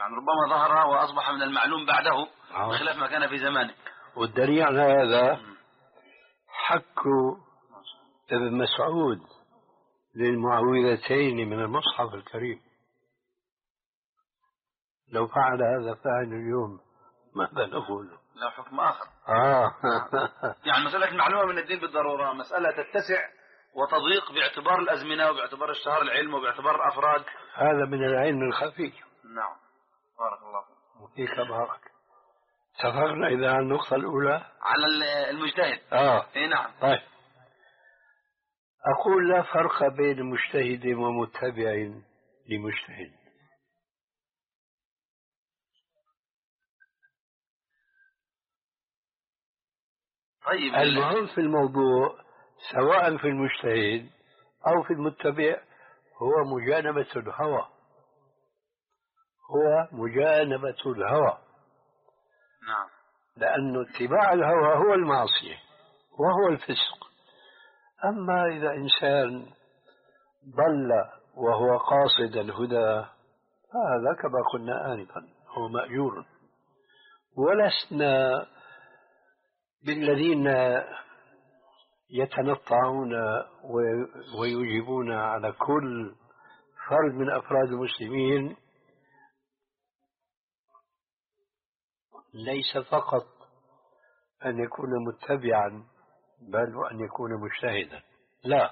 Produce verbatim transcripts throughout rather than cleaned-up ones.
يعني ربما ظهر وأصبح من المعلوم بعده بخلاف ما كان في زمانه. والدليل على هذا حك ابن مسعود للمعوذتين من المصحف الكريم. لو فعل هذا فاعل اليوم ماذا نقول؟ لا حكم آخر. آه. يعني مسألة المعلومة من الدين بالضرورة مسألة تتسع وتضيق باعتبار الأزمنة وباعتبار اشتهار العلم وباعتبار الأفراد. هذا من العلم الخفي. نعم بارك الله فيك. وفيك بارك. اتفقنا إذا على النقطة الأولى على المجتهد. آه. إيه نعم. طيب أقول لا فرق بين مجتهد ومتبع لمجتهد. طيب المهم في الموضوع سواء في المجتهد أو في المتبع هو مجانبة الهوى. هو مجانبة الهوى. نعم. لأن اتباع الهوى هو المعصية وهو الفسق. أما إذا إنسان ضل وهو قاصد الهدى فهذا كما قلنا آنفا هو مأجور. ولسنا بالذين يتنطعون ويجيبون على كل فرد من أفراد المسلمين. ليس فقط أن يكون متبعا بل وأن يكون مجتهدا. لا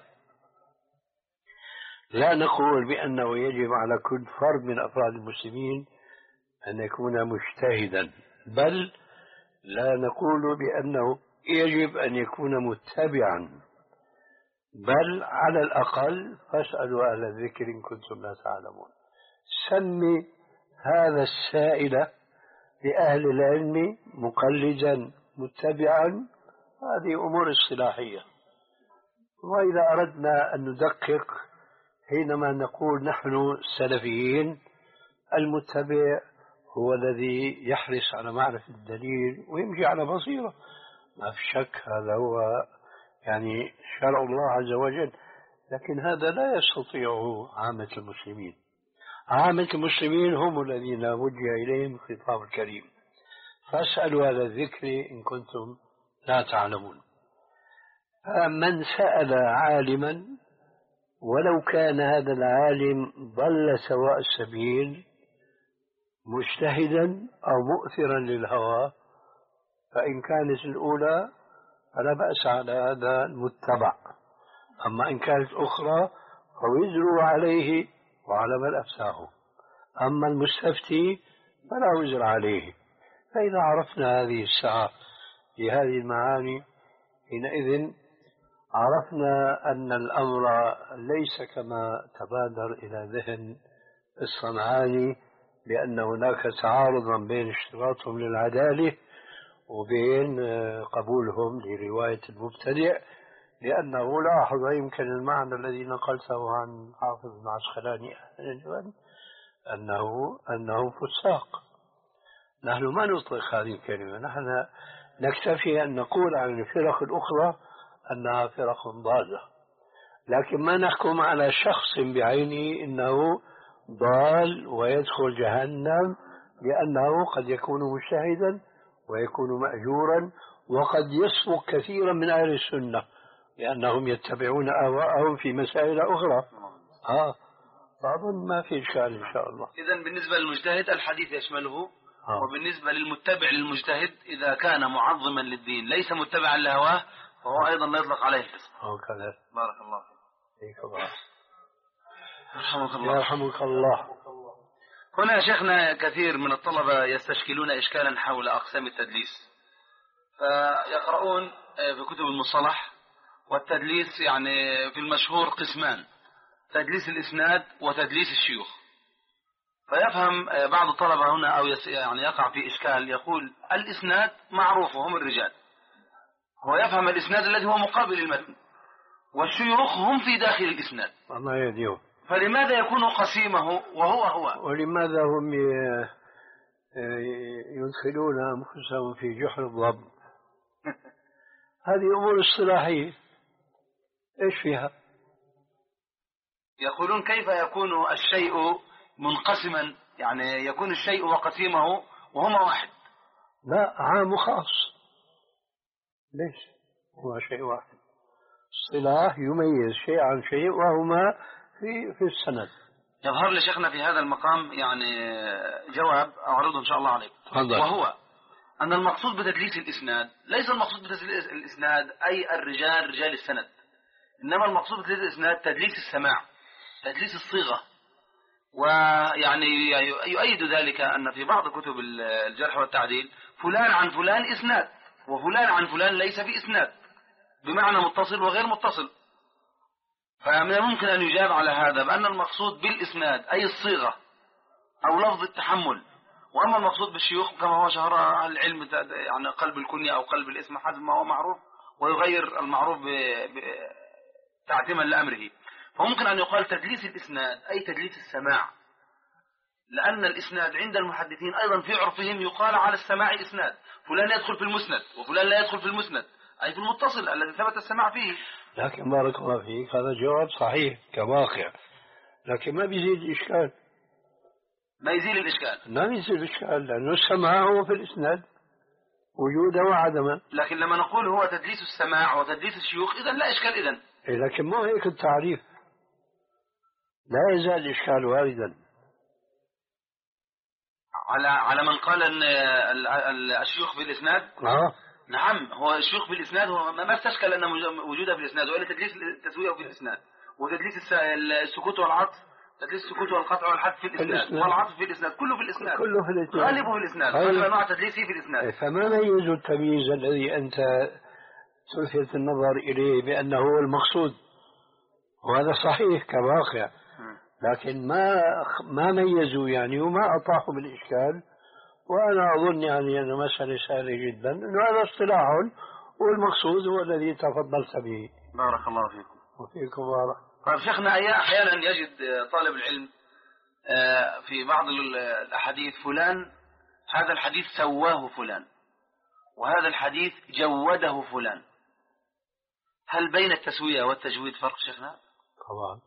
لا نقول بأنه يجب على كل فرد من أفراد المسلمين أن يكون مجتهدا، بل لا نقول بأنه يجب أن يكون متبعا، بل على الأقل فاسألوا أهل الذكر إن كنتم لا تعلمون. سمي هذا السائل لأهل العلم مقلدا متبعا، هذه أمور اصطلاحية. وإذا أردنا أن ندقق حينما نقول نحن سلفيين، المتبع هو الذي يحرص على معرفة الدليل ويمشي على بصيرة، ما في شك هذا هو يعني شرع الله عز وجل. لكن هذا لا يستطيعه عامة المسلمين. عامة المسلمين هم الذين وجه إليهم الخطاب الكريم، فاسألوا أهل الذكر إن كنتم لا تعلمون. فمن سأل عالما ولو كان هذا العالم ضل سواء السبيل مجتهدا أو مؤثرا للهوى، فإن كانت الأولى فلا بأس على هذا المتبع. أما إن كانت أخرى فوزر عليه وعلى من أفتاه. أما المستفتي فلا وزر عليه. فإذا عرفنا هذه الساعة في هذه المعاني حينئذ عرفنا أن الأمر ليس كما تبادر إلى ذهن الصنعاني بأن هناك تعارضا بين اشتراطهم للعدالة وبين قبولهم لرواية المبتدع، لأنه لاحظ يمكن المعنى الذي نقلته عن حافظ بن عسقلاني أنه أنه فساق. نحن ما نطلق هذه الكلمة، نحن نكتفي أن نقول عن الفرق الأخرى أنها فرق ضالة، لكن ما نحكم على شخص بعينه إنه ضال ويدخل جهنم، لأنه قد يكون مجتهدا ويكون مأجورا، وقد يسبق كثيرا من أهل السنة لأنهم يتبعون أهواءهم في مسائل أخرى. آه فأظن ما في إشكال إن شاء الله. إذن بالنسبة للمجتهد الحديث يشمله. آه. وبالنسبة للمتبع للمجتهد إذا كان معظما للدين ليس متبعا لهواه فهو أيضا لا يطلق عليه الفسق. هكذا. بارك الله فيك. فيك الله. يرحمك الله. يرحمك الله. هنا شيخنا كثير من الطلبة يستشكلون إشكالا حول أقسام التدليس، فيقرؤون في كتب المصطلح، والتدليس يعني في المشهور قسمان: تدليس الإسناد وتدليس الشيوخ. فيفهم بعض الطلبة هنا أو يعني يقع في إشكال، يقول الإسناد معروف وهم الرجال، هو يفهم الإسناد الذي هو مقابل المتن، والشيوخ هم في داخل الإسناد. الله يهديهم. فلماذا يكون قسيمه وهو هو؟ ولماذا هم يدخلون أنفسهم في جحر الضب؟ هذه أمور اصطلاحية إيش فيها؟ يقولون كيف يكون الشيء منقسما يعني يكون الشيء وقسيمه وهما واحد. لا، عام وخاص. ليش؟ هو شيء واحد. اصطلاح يميز شيء عن شيء وهما في في السند. يظهر لي شيخنا في هذا المقام يعني جواب أعرضه إن شاء الله عليك. فضل. وهو أن المقصود بتدليس الإسناد ليس المقصود بتدليس الإسناد أي الرجال رجال السند، إنما المقصود بتدليس الإسناد تدليس السماع، تدليس الصيغة. ويعني يؤيد ذلك أن في بعض كتب الجرح والتعديل فلان عن فلان إسناد، وفلان عن فلان ليس في إسناد، بمعنى متصل وغير متصل. فمن الممكن أن يجاب على هذا بأن المقصود بالإسناد أي الصيغة أو لفظ التحمل، وأما المقصود بالشيوخ كما هو شهر أهل العلم يعني قلب الكنية أو قلب الاسم حسب ما هو معروف، ويغير المعروف تعتيما لأمره. فممكن أن يقال تدليس الإسناد أي تدليس السماع، لأن الإسناد عند المحدثين أيضا في عرفهم يقال على السماع إسناد، فلان يدخل في المسند وفلان لا يدخل في المسند، أي في المتصل الذي ثبت السماع فيه. لكن بارك الله فيك هذا جواب صحيح كواقع، لكن ما بيزيد الإشكال. ما يزيل الإشكال. ما يزيل الإشكال لأنه السماع هو في الإسناد وجودا وعدما. لكن لما نقول هو تدليس السماع وتدليس الشيوخ إذن لا إشكال إذن. إيه لكن مو هيك التعريف، لا يزال الإشكال واردا. على على من قال أن الشيوخ في الإسناد. آه. نعم، هو الشيوخ في الإسناد هو ما استشكل أن وجوده في الإسناد، وإلا تدليس التسوية في الإسناد، وتدليس السكوت والعطف، تدليس السكوت والقطع والحذف في الإسناد، والعطف في الإسناد، كله في الإسناد، كله في الإسناد، غالبه في الإسناد، هذا نوع تدليسي في الإسناد. فما ميز التمييز الذي أنت تلفت النظر إليه بأنه هو المقصود، وهذا صحيح كواقع، لكن ما ما ميزوا يعني وما أطاحوا بالإشكال. وأنا أظن يعني أن مسألة سهلة جدا، أنه هذا اصطلاح والمقصود هو الذي تفضلت به. بارك الله فيكم. وفيكم بارك. طيب شيخنا، أحيانا يجد طالب العلم في بعض الأحاديث فلان هذا الحديث سواه فلان، وهذا الحديث جوده فلان، هل بين التسوية والتجويد فرق شيخنا؟ طبعا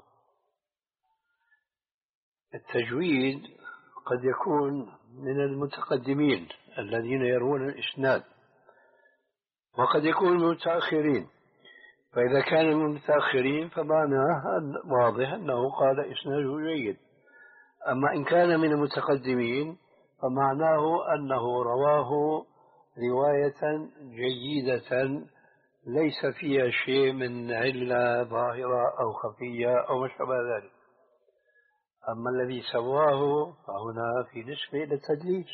التجويد قد يكون من المتقدمين الذين يروون الإسناد، وقد يكون من المتأخرين، فإذا كان من المتأخرين فمعناه واضح أنه قال إسناده جيد. أما إن كان من المتقدمين فمعناه أنه رواه رواية جيدة ليس فيها شيء من علة ظاهرة أو خفية أو ما شابه ذلك. أما الذي سواه فهنا في نسبة إلى التدليس،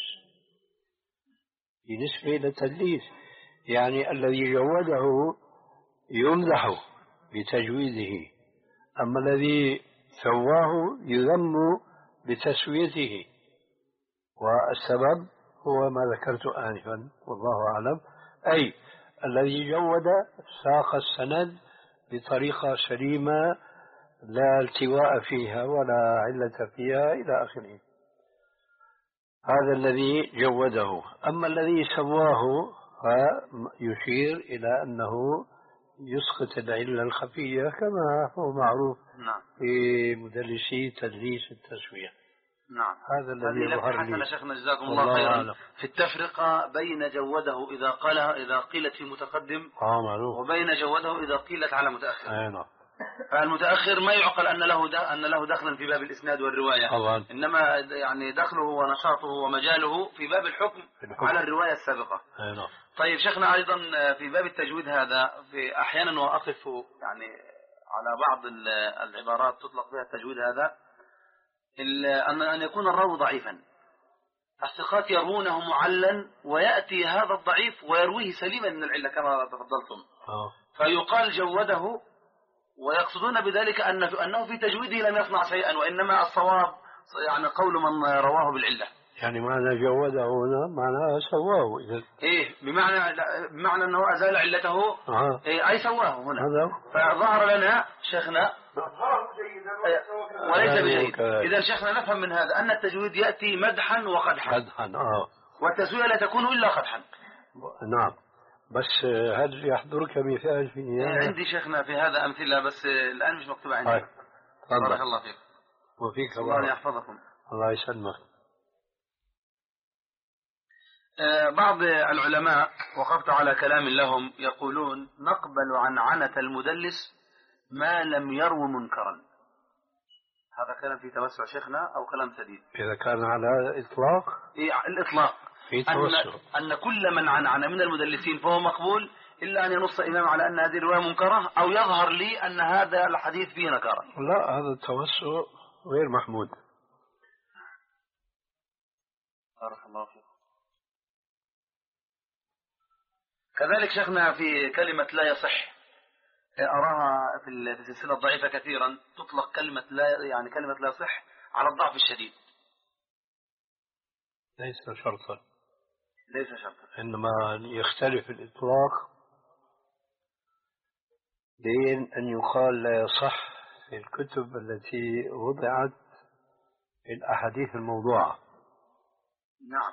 في نسبة إلى التدليس، يعني الذي جوده يمدح بتجويده، أما الذي سواه يذم بتسويته. والسبب هو ما ذكرت آنفا والله أعلم، أي الذي جود ساق السند بطريقة سليمة لا التواء فيها ولا علة فيها إلى آخره، هذا الذي جوده. أما الذي سواه فيشير إلى أنه يسقط العلة الخفية كما هو معروف في مدلسي تدليس التسوية. نعم، هذا الذي يظهر لي. حسنا شيخنا جزاكم الله خيرا في التفرقة بين جوده إذا قالها إذا قيلت في متقدم آه معروف، وبين جوده إذا قيلت على متأخر. أي نعم. فالمتأخر ما يعقل أن له أن له دخلا في باب الإسناد والرواية طبعا. إنما يعني دخله ونشاطه ومجاله في باب الحكم, الحكم. على الرواية السابقة. أي نعم. طيب شيخنا أيضا في باب التجويد هذا في أحيانا وأقف يعني على بعض العبارات تطلق بها التجويد هذا أن أن يكون الراوي ضعيفا، الثقات يروونه معلا ويأتي هذا الضعيف ويرويه سليما من العلة كما تفضلتم، أوه. فيقال جوده، ويقصدون بذلك أن أنه في تجويده لم يصنع شيئا، وإنما الصواب يعني قول من رواه بالعلة. يعني معنى جوده هنا معناه سواه. إذا إيه بمعنى بمعنى أنه أزال علته. آه. إيه أي سواه هنا. هذا فظهر لنا شيخنا وليس بجيد. إذا شيخنا نفهم من هذا أن التجويد يأتي مدحا وقدحا. مدحا آه. والتسوية لا تكون إلا قدحا. نعم. بس هل يحضرك مثال في يعني عندي شيخنا في هذا أمثلة بس الآن مش مكتوبة عندي. بارك الله فيك. وفيك الله يحفظكم. الله يسلمك. بعض العلماء وقفت على كلام لهم يقولون نقبل عن عنة المدلس ما لم يرو منكرا. هذا كلام في توسع شيخنا أو كلام سديد؟ إذا كان على إطلاق إيه الإطلاق في أن, توسع. أن كل من عن عن من المدلسين فهو مقبول إلا أن ينص إمام على أن هذه الرواية منكرة أو يظهر لي أن هذا الحديث فيه نكارة. لا، هذا التوسع غير محمود. بارك الله فيك. كذلك شيخنا في كلمة لا يصح أراها في السلسلة الضعيفة كثيرا تطلق كلمة لا، يعني كلمة لا يصح على الضعف الشديد. ليس شرطا. ليس شرطا. إنما يختلف الإطلاق بين أن يقال لا يصح في الكتب التي وضعت في الأحاديث الموضوعة. نعم.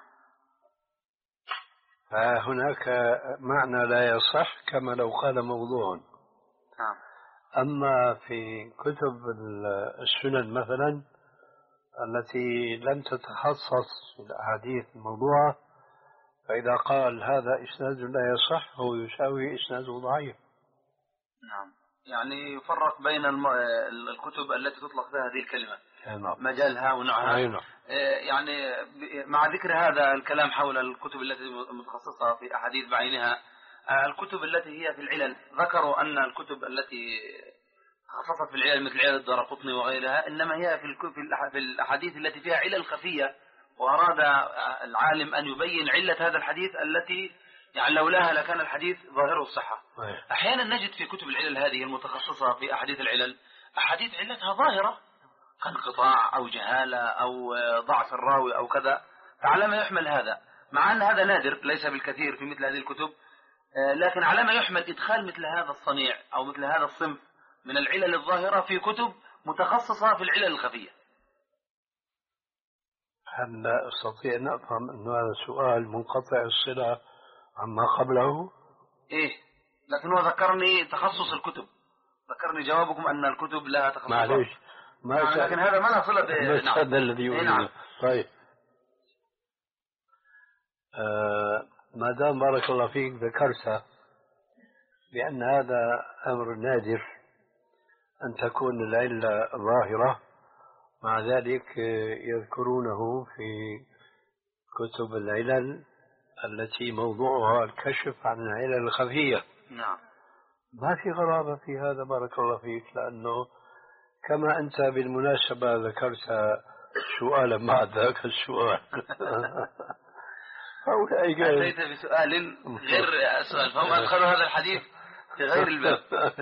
فهناك معنى لا يصح كما لو قال موضوع. نعم. أما في كتب السنن مثلا التي لم تتخصص في الأحاديث الموضوعة، فإذا قال هذا إسناد لا يصح هو يساوي إسناد ضعيف. نعم، يعني يفرق بين الم... الكتب التي تطلق فيها هذه الكلمة. نعم. مجالها ونوعها. نعم. يعني مع ذكر هذا الكلام حول الكتب التي متخصصة في أحاديث بعينها، الكتب التي هي في العلل ذكروا أن الكتب التي خصصت في العلل مثل علل الدارقطني وغيرها إنما هي في الأحاديث التي فيها علل خفية، وأراد العالم أن يبين علة هذا الحديث التي يعني لولاها لكان الحديث ظاهره الصحة. أحيانا نجد في كتب العلل هذه المتخصصة في أحاديث العلل أحاديث علتها ظاهرة كانقطاع أو جهالة أو ضعف الراوي أو كذا، فعلى ما يحمل هذا، مع أن هذا نادر ليس بالكثير في مثل هذه الكتب، لكن على ما يحمل إدخال مثل هذا الصنيع أو مثل هذا الصنف من العلل الظاهرة في كتب متخصصة في العلل الخفية. هل أستطيع أن أفهم أن هذا سؤال منقطع الصلة عما قبله؟ إيه، لكن هو ذكرني تخصص الكتب، ذكرني جوابكم أن الكتب لها تخصص. معليش، ما يعني لكن هذا ما له صلة ب... نعم. هذا الذي يقول. نعم. طيب، آه ما دام بارك الله فيك ذكرت بأن هذا أمر نادر أن تكون العلة ظاهرة، مع ذلك يذكرونه في كتب العلل التي موضوعها الكشف عن العلل الخفية. نعم. ما في غرابة في هذا بارك الله فيك، لأنه كما أنت بالمناسبة ذكرت سؤالا مع ذاك السؤال أتيت بسؤال غير سؤال، فهم أدخلوا هذا الحديث في غير الباب.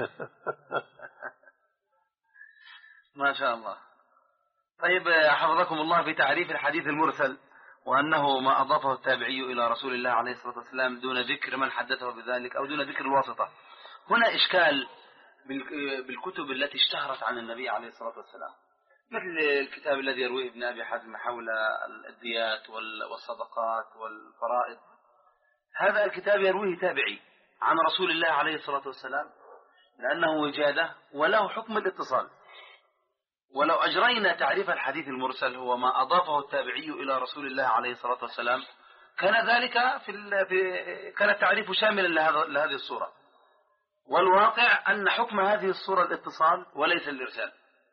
ما شاء الله. طيب حفظكم الله، في تعريف الحديث المرسل وأنه ما أضافه التابعي إلى رسول الله عليه الصلاة والسلام دون ذكر من حدثه بذلك أو دون ذكر الواسطة، هنا إشكال بالكتب التي اشتهرت عن النبي عليه الصلاة والسلام، مثل الكتاب الذي يرويه ابن أبي حزم حول الديات والصدقات والفرائض. هذا الكتاب يرويه تابعي عن رسول الله عليه الصلاة والسلام لأنه وجادة وله حكم الاتصال. ولو أجرينا تعريف الحديث المرسل هو ما أضافه التابعي إلى رسول الله عليه الصلاة والسلام، كان ذلك في, في كان التعريف شاملا لهذا لهذه الصورة، والواقع أن حكم هذه الصورة الاتصال وليس الإرسال.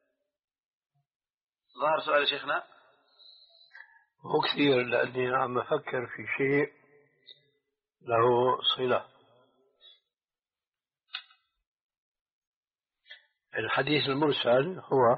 ظهر سؤال شيخنا؟ مو كثير، لأني عم أفكر في شيء له صلة. الحديث المرسل هو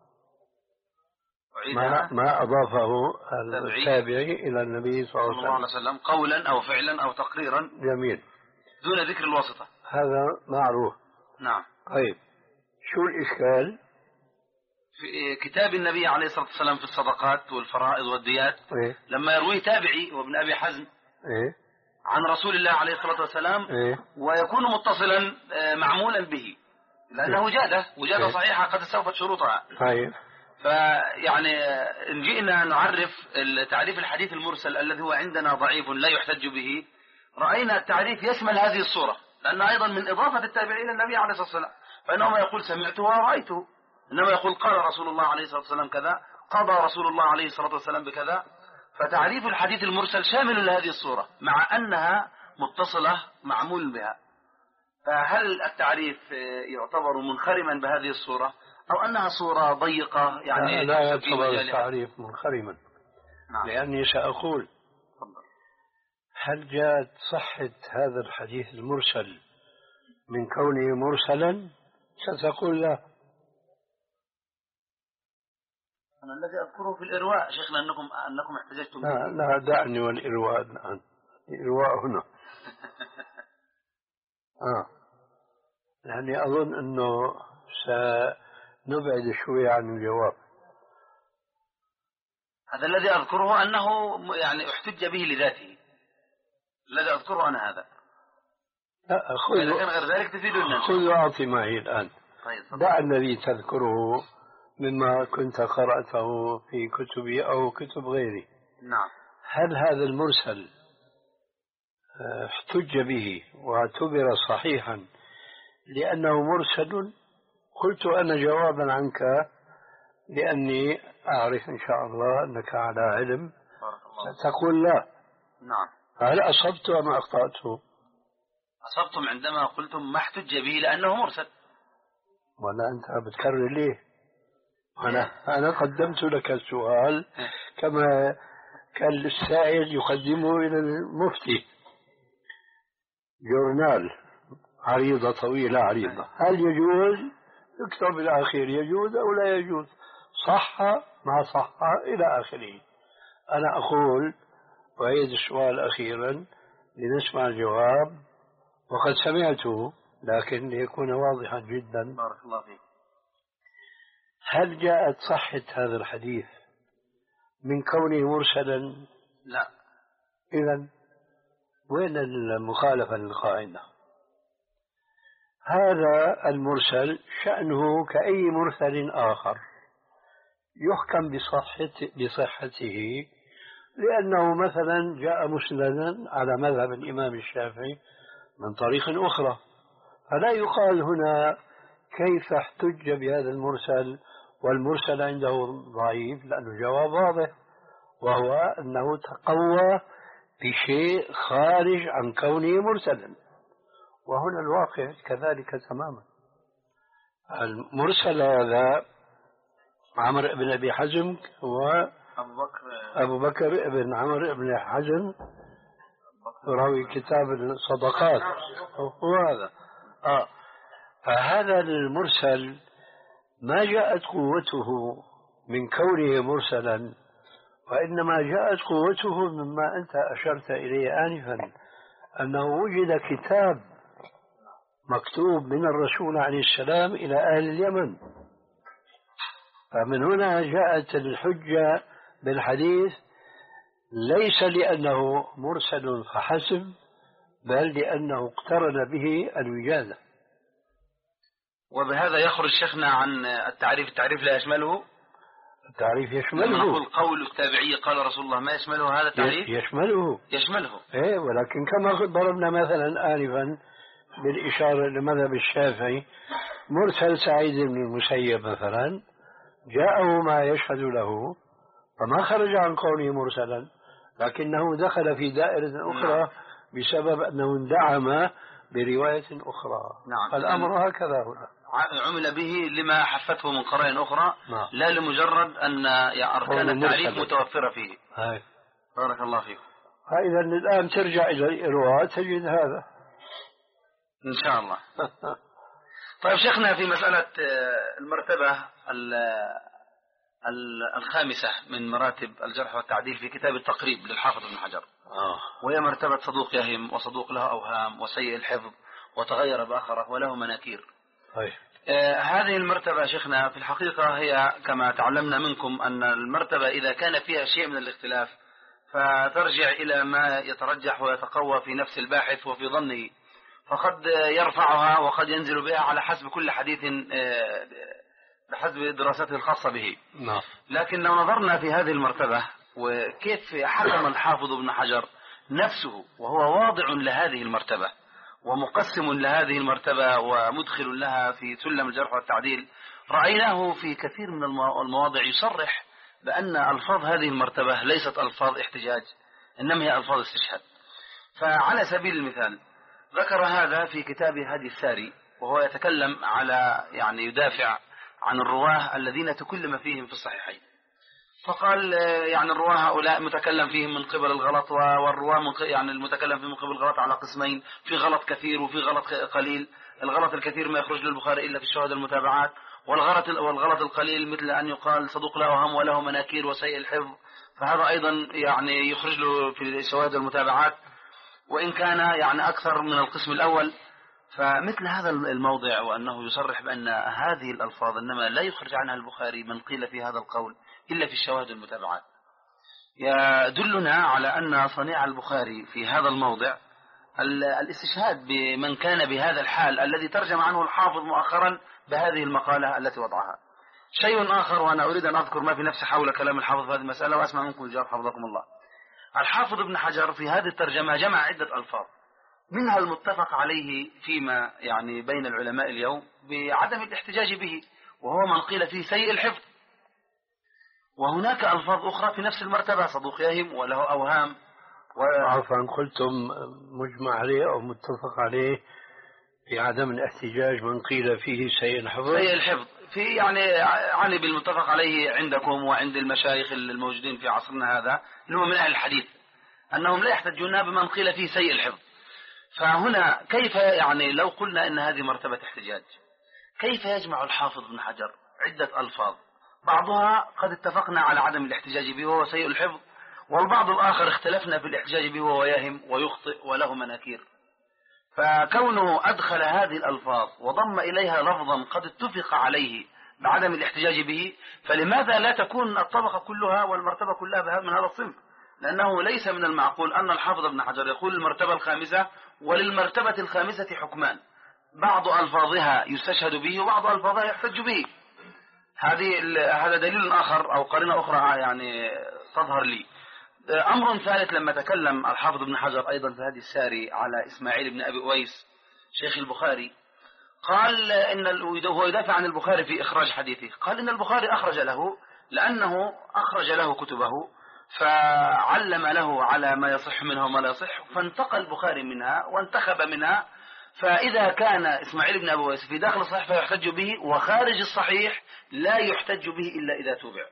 ما, ما أضافه التابعي إلى النبي صلى الله عليه وسلم قولا أو فعلا أو تقريرا، جميل، دون ذكر الواسطة. هذا معروف. نعم. طيب، شو الإشكال؟ في كتاب النبي عليه الصلاة والسلام في الصدقات والفرائض والديات، إيه؟ لما يروي تابعي وابن أبي حزم إيه؟ عن رسول الله عليه الصلاة والسلام، إيه؟ ويكون متصلا معمولا به لأنه إيه؟ وجادة وجادة إيه؟ صحيحة قد استوفت شروطها. طيب، فيعني إن جئنا نعرف تعريف الحديث المرسل الذي هو عندنا ضعيف لا يحتج به، رأينا التعريف يشمل هذه الصورة، لأن أيضا من إضافة التابعين إلى النبي عليه الصلاة والسلام، فإنه ما يقول سمعته ورأيته، إنما يقول قال رسول الله عليه الصلاة والسلام كذا، قضى رسول الله عليه الصلاة والسلام بكذا، فتعريف الحديث المرسل شامل لهذه الصورة مع أنها متصلة معمول بها. فهل التعريف يعتبر منخرما بهذه الصورة أو أنها صورة ضيقة يعني؟ لا, لا يعتبر التعريف منخرما. نعم. لأني سأقول هل جاءت صحة هذا الحديث المرسل من كونه مرسلا؟ ستقول لا. أنا الذي أذكره في الإرواء شيخنا أنكم أنكم احتججتم به. لا, لا دعني والإرواء الآن. الإرواء هنا. آه. يعني أظن أنه سنبعد شوي عن الجواب. هذا الذي أذكره أنه يعني احتج به لذاته. الذي أذكره أنا هذا. لا خذ إذا كان غير ذلك تفيدنا. خذ وأعطي معي الآن. طيب. دع الذي تذكره مما كنت قرأته في كتبي أو كتب غيري. نعم. هل هذا المرسل احتج به واعتبر صحيحا لأنه مرسل؟ قلت أنا جوابا عنك لأني أعرف إن شاء الله أنك على علم. تقول لا. نعم. هل أصبت أم أخطأت؟ أصبتم عندما قلتم ما احتج به لأنه مرسل. ولا أنت بتكرر ليه؟ أنا أنا قدمت لك السؤال كما كان السائل يقدمه إلى المفتي. جورنال عريضة طويلة عريضة، هل يجوز؟ اكتب الأخير يجوز أو لا يجوز، صح ما صح إلى آخره. أنا أقول وأعيد السؤال أخيرا لنسمع الجواب، وقد سمعته لكن ليكون واضحا جدا. بارك الله فيك. هل جاءت صحة هذا الحديث من كونه مرسلا؟ لا. إذن وين المخالفة للقاعدة؟ هذا المرسل شأنه كأي مرسل آخر يحكم بصحته, بصحته لأنه مثلا جاء مسندا على مذهب الإمام الشافعي من طريق أخرى، فلا يقال هنا كيف احتج بهذا المرسل والمرسل عنده ضعيف، لأنه جواب واضح وهو أنه تقوى بشيء خارج عن كونه مرسلا، وهنا الواقع كذلك تماما. المرسل هذا عمرو بن أبي حزم هو أبو بكر أبو بكر بن عمرو بن حزم راوي كتاب الصدقات هو هذا. آه. فهذا المرسل ما جاءت قوته من كونه مرسلا، وإنما جاءت قوته مما أنت أشرت إليه آنفا، أنه وجد كتاب مكتوب من الرسول عليه السلام إلى أهل اليمن، فمن هنا جاءت الحجة بالحديث ليس لأنه مرسل فحسب، بل لأنه اقترن به الوجادة. وبهذا يخرج شيخنا عن التعريف. التعريف لا يشمله. التعريف يشمله. نقول قول التابعي قال رسول الله ما يشمله هذا التعريف؟ يشمله يشمله. إيه، ولكن كما ضربنا مثلا آنفا بالإشارة لمذهب الشافعي، مرسل سعيد بن المسيب مثلا جاءه ما يشهد له فما خرج عن كونه مرسلا، لكنه دخل في دائرة أخرى نعم. بسبب أنه اندعم برواية أخرى. نعم. فالأمر هكذا هنا عمل به لما حفته من قرائن أخرى نعم. لا لمجرد أن أركان التعريف متوفرة فيه. هاي. بارك الله فيك. فإذا الآن ترجع إلى الإرواء تجد هذا إن شاء الله. طيب شيخنا، في مسألة المرتبة الخامسة من مراتب الجرح والتعديل في كتاب التقريب للحافظ ابن حجر آه. وهي مرتبة صدوق يهم وصدوق له أوهام وسيء الحفظ وتغير بآخره وله مناكير. طيب. آه هذه المرتبة شيخنا في الحقيقة هي كما تعلمنا منكم أن المرتبة إذا كان فيها شيء من الاختلاف فترجع إلى ما يترجح ويتقوى في نفس الباحث وفي ظنه، فقد يرفعها وقد ينزل بها على حسب كل حديث بحسب دراسته الخاصة به. نعم. لكن لو نظرنا في هذه المرتبة وكيف حكم الحافظ ابن حجر نفسه وهو واضع لهذه المرتبة ومقسم لهذه المرتبة ومدخل لها في سلم الجرح والتعديل، رأيناه في كثير من المواضع يصرح بأن ألفاظ هذه المرتبة ليست ألفاظ احتجاج، إنما هي ألفاظ استشهاد. فعلى سبيل المثال ذكر هذا في كتاب هدي الساري، وهو يتكلم على يعني يدافع عن الرواه الذين تكلم فيهم في الصحيحين. فقال يعني الرواه هؤلاء متكلم فيهم من قبل الغلط، والرواه يعني المتكلم فيهم من قبل الغلط على قسمين، في غلط كثير وفي غلط قليل. الغلط الكثير ما يخرج للبخاري إلا في الشواهد المتابعات، والغلط والغلط القليل مثل أن يقال صدوق له وهم وله مناكير وسيء الحفظ، فهذا أيضا يعني يخرج له في الشواهد المتابعات، وإن كان يعني أكثر من القسم الأول. فمثل هذا الموضع، وأنه يصرح بأن هذه الألفاظ إنما لا يخرج عنها البخاري من قيل في هذا القول إلا في الشواهد المتابعات، يدلنا على أن صنيع البخاري في هذا الموضع الاستشهاد بمن كان بهذا الحال الذي ترجم عنه الحافظ مؤخرا بهذه المقالة التي وضعها. شيء آخر، وأنا أريد أن أذكر ما في نفسي حول كلام الحافظ في هذه المسألة وأسمع منكم الجواب حفظكم الله. الحافظ ابن حجر في هذه الترجمة جمع عدة ألفاظ، منها المتفق عليه فيما يعني بين العلماء اليوم بعدم الاحتجاج به، وهو من قيل فيه سيء الحفظ. وهناك ألفاظ أخرى في نفس المرتبة، صدوق يهم وله أوهام و... عفوا قلتم مجمع عليه أو متفق عليه في عدم الاحتجاج من قيل فيه سيء الحفظ. سيء الحفظ في يعني يعني بالمتفق عليه عندكم وعند المشايخ الموجودين في عصرنا هذا اللي هو من أهل الحديث، أنهم لا يحتجون بمن قيل فيه سيء الحفظ. فهنا كيف يعني لو قلنا إن هذه مرتبة احتجاج، كيف يجمع الحافظ ابن حجر عدة ألفاظ بعضها قد اتفقنا على عدم الاحتجاج به وهو سيء الحفظ، والبعض الآخر اختلفنا في الاحتجاج به وهو يهم ويخطئ وله مناكير. فكونه أدخل هذه الألفاظ وضم إليها لفظا قد اتفق عليه بعدم الاحتجاج به، فلماذا لا تكون الطبقة كلها والمرتبة كلها من هذا الصنف؟ لأنه ليس من المعقول أن الحافظ ابن حجر يقول المرتبة الخامسة وللمرتبة الخامسة حكمان، بعض ألفاظها يستشهد به وبعض ألفاظها يحتج به. هذه هذا دليل آخر أو قرينة أخرى يعني تظهر لي. أمر ثالث، لما تكلم الحافظ ابن حجر أيضا في هذه الساري على إسماعيل بن أبي أويس شيخ البخاري، قال إن هو يدافع عن البخاري في إخراج حديثه، قال إن البخاري أخرج له لأنه أخرج له كتبه فعلم له على ما يصح منها وما لا يصح، فانتقى البخاري منها وانتخب منها. فإذا كان إسماعيل بن أبي أويس في داخل الصحيح فيحتج به، وخارج الصحيح لا يحتج به إلا إذا تبع.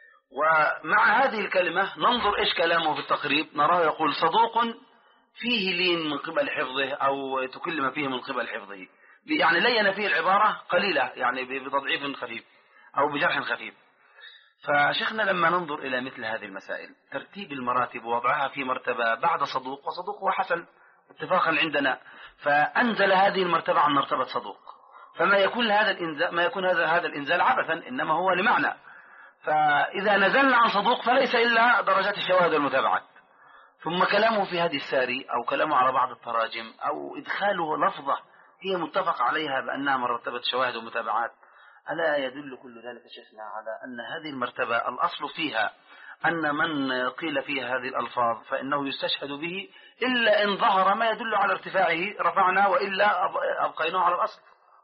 ومع هذه الكلمة ننظر إيش كلامه في التقريب، نراه يقول صدوق فيه لين من قبل حفظه أو تكلم فيه من قبل حفظه، يعني لين فيه العبارة قليلة يعني بتضعيف خفيف أو بجرح خفيف. فشيخنا لما ننظر إلى مثل هذه المسائل ترتيب المراتب ووضعها في مرتبة بعد صدوق، وصدوق وحسن اتفاقا عندنا، فأنزل هذه المرتبة عن مرتبة صدوق، فما يكون هذا الإنزال ما يكون هذا هذا الإنزال عبثا، إنما هو لمعنى. فإذا نزلنا عن صدوق فليس إلا درجات الشواهد والمتابعات. ثم كلامه في هذه الساري أو كلامه على بعض التراجم أو إدخاله لفظة هي متفق عليها بأنها مرتبة شواهد ومتابعات، ألا يدل كل ذلك شيخنا على أن هذه المرتبة الأصل فيها أن من قيل فيها هذه الألفاظ فإنه يستشهد به، إلا إن ظهر ما يدل على ارتفاعه رفعنا، وإلا أبقيناه على الأصل.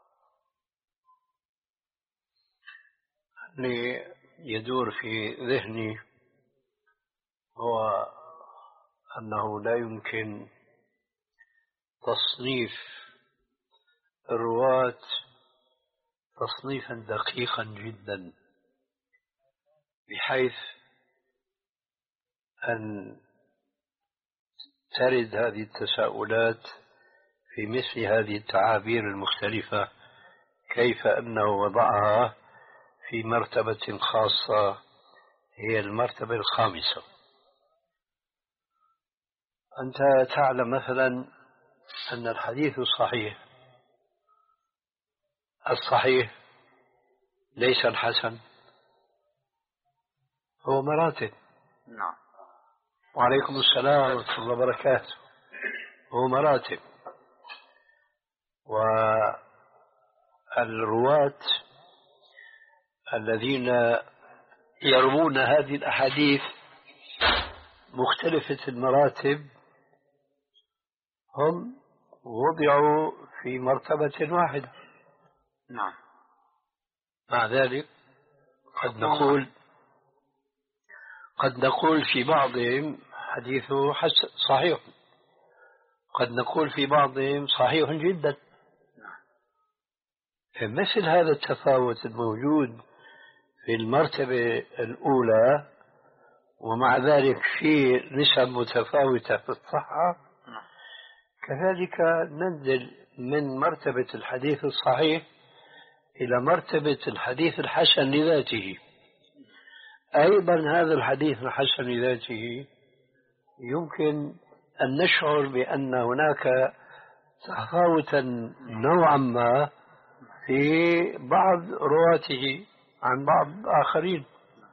اللي يدور في ذهني هو أنه لا يمكن تصنيف الرواة تصنيفا دقيقا جدا بحيث أن ترد هذه التساؤلات في مثل هذه التعابير المختلفة، كيف أنه وضعها في مرتبة خاصة هي المرتبة الخامسة. أنت تعلم مثلا أن الحديث الصحيح الصحيح ليس الحسن، هو مراتب. نعم. وعليكم السلام ورحمة الله وبركاته. هو مراتب، والرواة الذين يروون هذه الأحاديث مختلفة المراتب هم وضعوا في مرتبة واحدة. نعم. مع ذلك قد نقول قد نقول في بعضهم حديثه حسن صحيح، قد نقول في بعضهم صحيح جدا. مثل هذا التفاوت الموجود في المرتبة الأولى ومع ذلك في نسب متفاوتة في الصحة، كذلك ننزل من مرتبة الحديث الصحيح إلى مرتبة الحديث الحسن لذاته. أيضا هذا الحديث الحسن لذاته يمكن أن نشعر بأن هناك تفاوتا نوعا ما في بعض رواته عن بعض آخرين.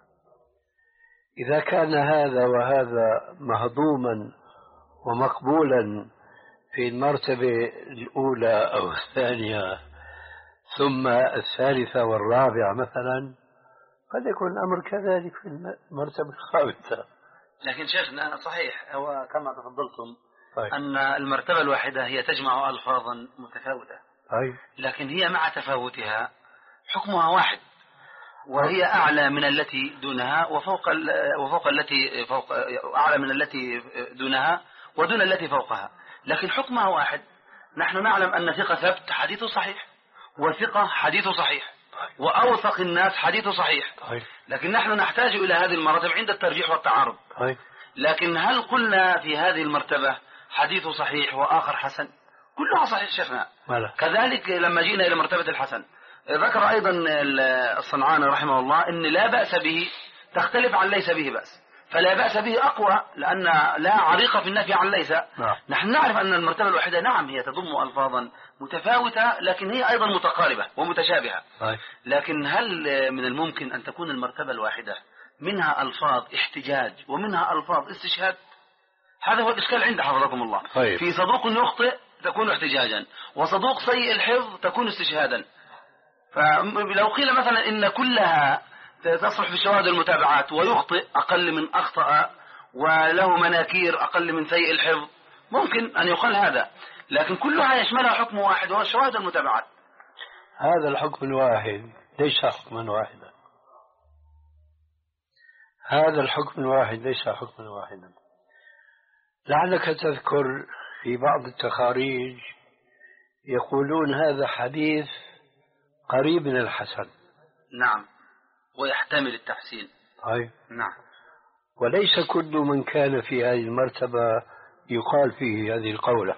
إذا كان هذا وهذا مهضوما ومقبولا في المرتبة الأولى أو الثانية ثم الثالثة والرابعة مثلا، قد يكون الأمر كذلك في المرتبة الخامسة. لكن شيخنا صحيح هو كما تفضلتم طيب. أن المرتبة الواحدة هي تجمع ألفاظا متفاوتة، طيب. لكن هي مع تفاوتها حكمها واحد، وهي أعلى من التي دونها وفوق وفوق التي فوق أعلى من التي دونها ودون التي فوقها، لكن حكمها واحد. نحن نعلم أن ثقة ثبت حديثه صحيح، وثقة حديثه صحيح، وأوثق الناس حديثه صحيح. لكن نحن نحتاج إلى هذه المراتب عند الترجيح والتعارض. لكن هل قلنا في هذه المرتبة حديث صحيح وآخر حسن؟ كلها صحيح شيخنا. كذلك لما جينا إلى مرتبة الحسن ذكر أيضا الصنعاني رحمه الله أن لا بأس به تختلف عن ليس به بأس، فلا بأس به أقوى لأن لا عريق في النفي عن ليس. نعم. نحن نعرف أن المرتبة الواحدة نعم هي تضم ألفاظا متفاوتة لكن هي أيضا متقاربة ومتشابهة. طيب. لكن هل من الممكن أن تكون المرتبة الواحدة منها ألفاظ احتجاج ومنها ألفاظ استشهاد؟ هذا هو الإشكال عند حفظكم الله. طيب. في صدوق يخطئ تكون احتجاجا، وصدوق سيء الحفظ تكون استشهادا. فلو قيل مثلا إن كلها تصلح في الشواهد المتابعات ويخطئ أقل من أخطأ وله مناكير أقل من سيء الحفظ، ممكن أن يقال هذا، لكن كلها يشملها حكم واحد وهو الشواهد المتابعات. هذا الحكم الواحد ليس حكما واحدا، هذا الحكم الواحد ليس حكما واحدا. لعلك تذكر في بعض التخاريج يقولون هذا حديث قريب من الحسن. نعم، ويحتمل التحسين. أي. نعم. وليس كل من كان في هذه المرتبة يقال فيه هذه القولة.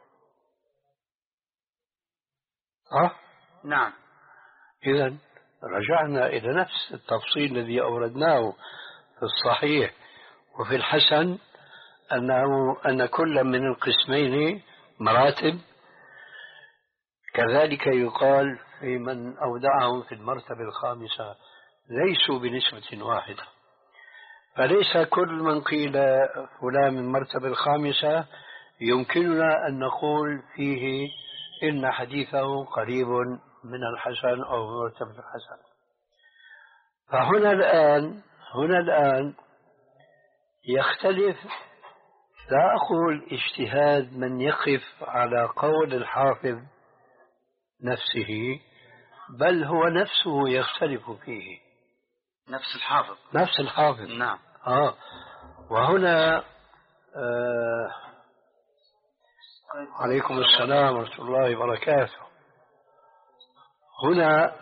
أه؟ نعم. إذن رجعنا إلى نفس التفصيل الذي أوردناه في الصحيح وفي الحسن، أنه أن كل من القسمين مراتب، كذلك يقال في من أودعهم في المرتبة الخامسة ليسوا بنسبة واحدة. فليس كل من قيل فلان من المرتبة الخامسة يمكننا أن نقول فيه إن حديثه قريب من الحسن أو مرتبة الحسن. فهنا الآن هنا الآن يختلف، لا أقول اجتهاد من يقف على قول الحافظ نفسه، بل هو نفسه يختلف فيه. نفس الحافظ نفس الحافظ. نعم. آه. وهنا آه عليكم السلام ورحمة الله وبركاته. هنا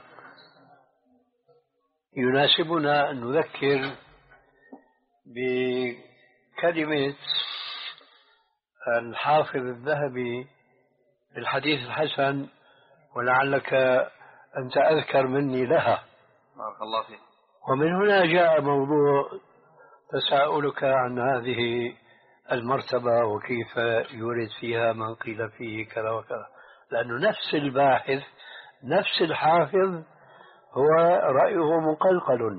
يناسبنا أن نذكر بكلمة الحافظ الذهبي في الحديث الحسن، ولعلك أنت أذكر مني لها. بارك الله فيك. ومن هنا جاء موضوع تساؤلك عن هذه المرتبة وكيف يورد فيها من قيل فيه كذا وكذا، لأنه نفس الباحث نفس الحافظ هو رأيه مقلقل.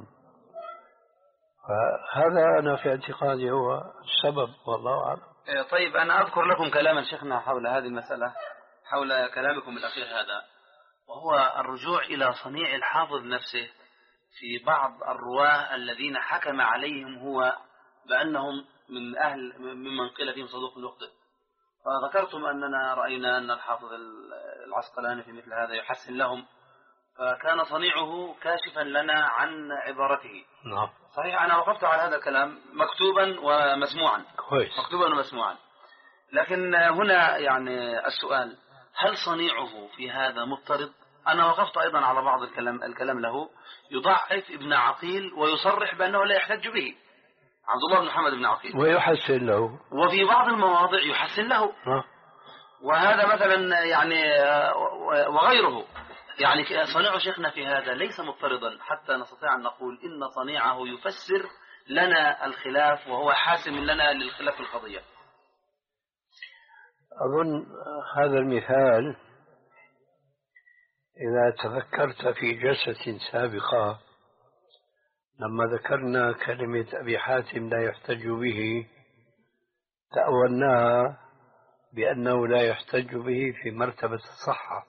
فهذا أنا في اعتقادي هو السبب، والله أعلم. طيب أنا أذكر لكم كلاما شيخنا حول هذه المسألة، حول كلامكم الأخير هذا، وهو الرجوع إلى صنيع الحافظ نفسه في بعض الرواه الذين حكم عليهم هو بأنهم من أهل ممن قيل فيهم صدوق يخطئ. فذكرتم أننا رأينا أن الحافظ العسقلاني في مثل هذا يحسن لهم، فكان صنيعه كاشفا لنا عن عبارته. نعم. صحيح أنا وقفت على هذا الكلام مكتوبا ومسموعا. كويس. مكتوبا ومسموعا. لكن هنا يعني السؤال، هل صنيعه في هذا مضطرد؟ أنا وقفت أيضا على بعض الكلام الكلام له يضعف ابن عقيل ويصرح بأنه لا يحتج به، عبد الله بن محمد بن عقيل، ويحسن له، وفي بعض المواضع يحسن له. ها. وهذا مثلا يعني وغيره، يعني صنيع شيخنا في هذا ليس مضطردا حتى نستطيع أن نقول إن صنيعه يفسر لنا الخلاف وهو حاسم لنا للخلاف القضية. أظن هذا المثال إذا تذكرت في جلسة سابقة لما ذكرنا كلمة أبي حاتم لا يحتج به، تأولناها بأنه لا يحتج به في مرتبة الصحة،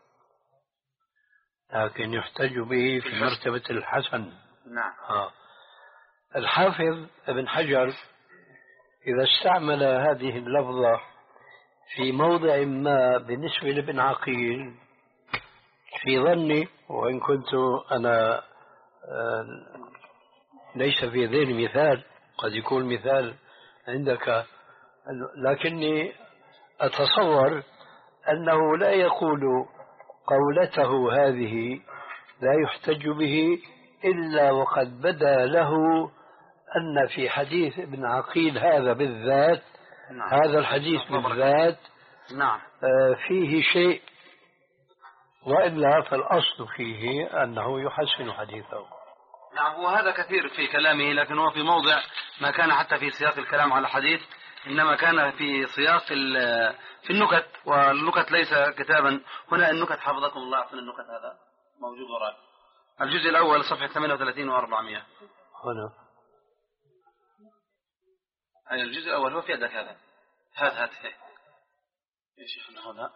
لكن يحتج به في مرتبة الحسن. نعم. آه. الحافظ ابن حجر إذا استعمل هذه اللفظة في موضع ما بالنسبة لابن عقيل، في ظني وإن كنت أنا ليس في ذهني مثال، قد يكون مثال عندك، لكني أتصور أنه لا يقول قولته هذه لا يحتج به إلا وقد بدا له أن في حديث ابن عقيل هذا بالذات، نعم. هذا الحديث بالذات نعم. فيه شيء، وإلا فالأصل فيه أنه يحسن حديثه. نعم. وهذا كثير في كلامه، لكن هو في موضع ما كان حتى في سياق الكلام على الحديث، إنما كان في سياق في النكت، والنكت ليس كتابا. هنا النكت حفظكم الله أحسن النكت، هذا موجود وراء الجزء الأول صفحة ثمانية وثلاثين وأربعمائة. هنا أي الجزء الأول هو في يدك هذا، هات هات يا شيخنا هنا،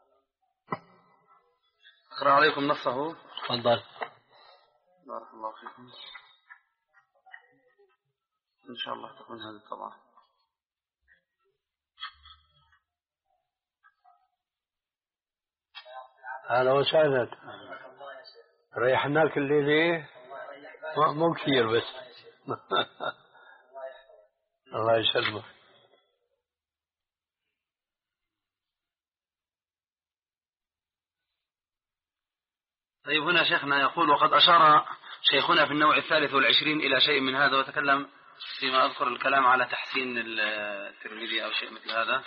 أقرأ عليكم نصه. تفضل. بارك الله فيكم. إن شاء الله تكون هذه الطبعة. أهلا وسهلا. ريحناك الليلة مو كثير بس. الله يسلمك. طيب هنا شيخنا يقول: وقد أشار شيخنا في النوع الثالث والعشرين إلى شيء من هذا، وتكلم فيما أذكر الكلام على تحسين الترمذي أو شيء مثل هذا.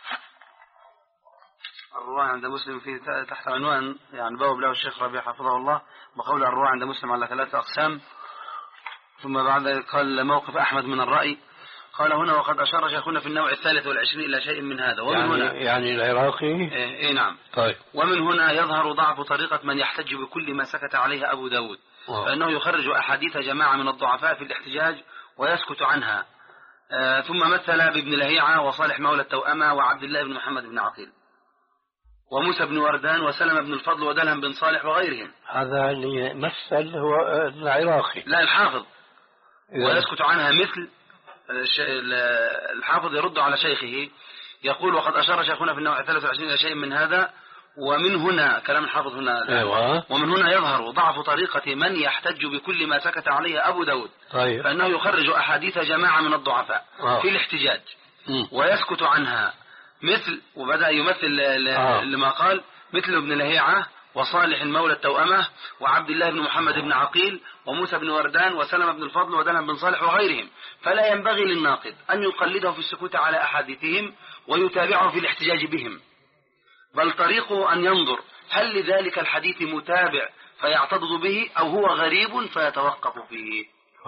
الرواية عند مسلم في تحت عنوان يعني بواب له الشيخ ربيع حفظه الله بقول الرواية عند مسلم على ثلاثة أقسام، ثم بعد قال موقف أحمد من الرأي. قال هنا: وقد أشار شيخنا في النوع الثالث والعشرين إلى شيء من هذا. ومن يعني هنا يعني العراقي. إيه, إيه نعم. طيب. ومن هنا يظهر ضعف طريقة من يحتج بكل ما سكت عليه أبو داود، فإنه يخرج أحاديث جماعة من الضعفاء في الاحتجاج ويسكت عنها. آه ثم مثل بابن لهيعة وصالح مولى التوأمة وعبد الله بن محمد بن عقيل وموسى بن وردان وسلم بن الفضل ودلهم بن صالح وغيرهم. هذا اللي مثل هو العراقي. لا الحافظ. ويسكت عنها مثل الحافظ يرد على شيخه يقول: وقد أشار شيخنا في النوع الثالث والعشرين إلى شيء من هذا. ومن هنا كلام الحافظ هنا. أيوة. ومن هنا يظهر ضعف طريقة من يحتج بكل ما سكت عليه أبو داود. طيب. فإنه يخرج أحاديث جماعة من الضعفاء أوه. في الاحتجاج م. ويسكت عنها مثل، وبدأ يمثل أوه. لما قال مثل ابن لهيعة وصالح مولى التوأمة وعبد الله بن محمد بن عقيل وموسى بن وردان وسلم بن الفضل ودلهم بن صالح وغيرهم. فلا ينبغي للناقد أن يقلده في السكوت على أحاديثهم ويتابعه في الاحتجاج بهم، بل طريقه أن ينظر هل لذلك الحديث متابع فيعتضد به أو هو غريب فيتوقف فيه.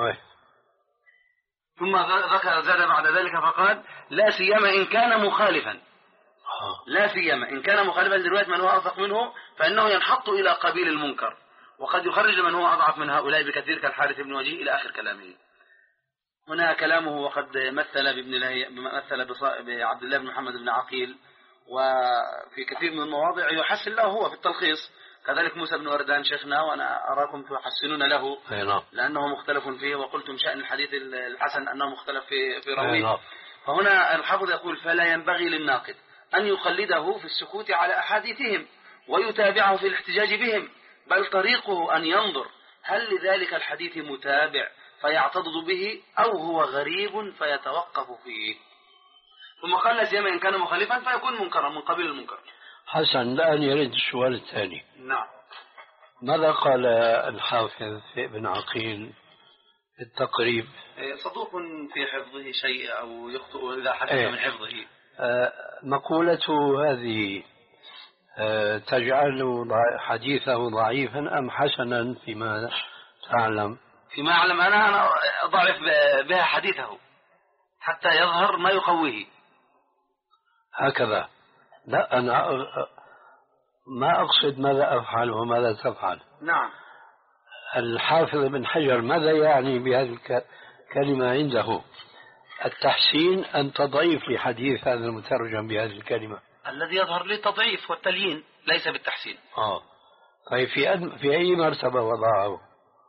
ثم ذكر زاد بعد ذلك فقال: لا سيما إن كان مخالفا لا سيما إن كان مخالفا لرواية من هو أوثق منه، فإنه ينحط إلى قبيل المنكر، وقد يخرج من هو أضعف من هؤلاء بكثير كالحارث بن وجيه إلى آخر كلامه. هنا كلامه: وقد مثل بابن لهيعة مثل بعبد الله بن محمد بن عقيل، وفي كثير من المواضع يحسن له هو في التلخيص. كذلك موسى بن وردان شيخنا، وأنا أراكم تحسنون له لأنه مختلف فيه، وقلتم شأن الحديث الحسن أنه مختلف في في راويه. فهنا الحافظ يقول: فلا ينبغي للناقد أن يقلده في السكوت على أحاديثهم ويتابعه في الاحتجاج بهم، بل طريقه أن ينظر هل لذلك الحديث متابع فيعتضد به أو هو غريب فيتوقف فيه. ثم قال لا سيما إن كان مخالفا فيكون منكرا من قبيل المنكر. حسن، الآن يرد السؤال الثاني. نعم. ماذا قال الحافظ في ابن عقيل في التقريب؟ صدوق في حفظه شيء أو يخطئ إذا حدث إيه؟ من حفظه. آه مقولته هذه آه تجعل حديثه ضعيفا أم حسنا فيما تعلم؟ فيما أعلم أنا أنا أضعف بها حديثه حتى يظهر ما يقويه. هكذا؟ لا، أنا ما أقصد ماذا أفعل وماذا تفعل. نعم. الحافظ بن حجر ماذا يعني بهذه الكلمة عنده؟ التحسين أم تضعيف لحديث هذا المترجم بهذه الكلمة؟ الذي يظهر لي التضعيف والتليين ليس بالتحسين. آه. طيب في أد... في أي مرتبة وضعه؟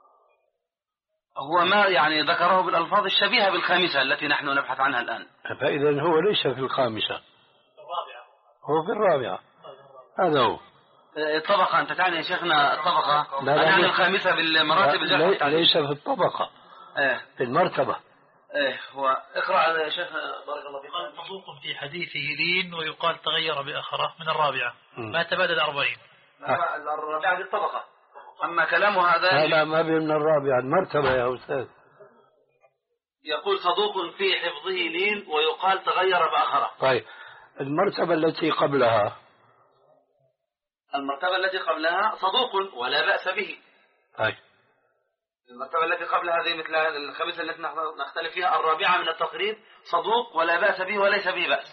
هو ما يعني ذكره بالألفاظ الشبيهة بالخامسة التي نحن نبحث عنها الآن. فإذا هو ليس في الخامسة، الرابعة. هو في الرابعة. هذا هو الطبقة. أنت تعني يا شيخنا الطبقة؟ لا لا يعني الخامسة بالمراتب. لا ليس في الطبقة. إيه؟ في المرتبة. إيه هو اقرأ يا شيخ بارك الله فيك. قال صدوق في حديثه لين ويقال تغير بآخره من الرابعة. م. ما تبادل أربعين. الرابعة دي الطبقة. أما كلامه هذا لا ما بين من الرابعة المرتبة يا أستاذ. يقول صدوق في حفظه لين ويقال تغير بآخره. طيب المرتبة التي قبلها. المرتبة التي قبلها صدوق ولا بأس به. طيب المرتبة التي قبل هذه مثل الخامسة التي نختلف فيها الرابعة من التقريب صدوق ولا بأس به وليس به بأس.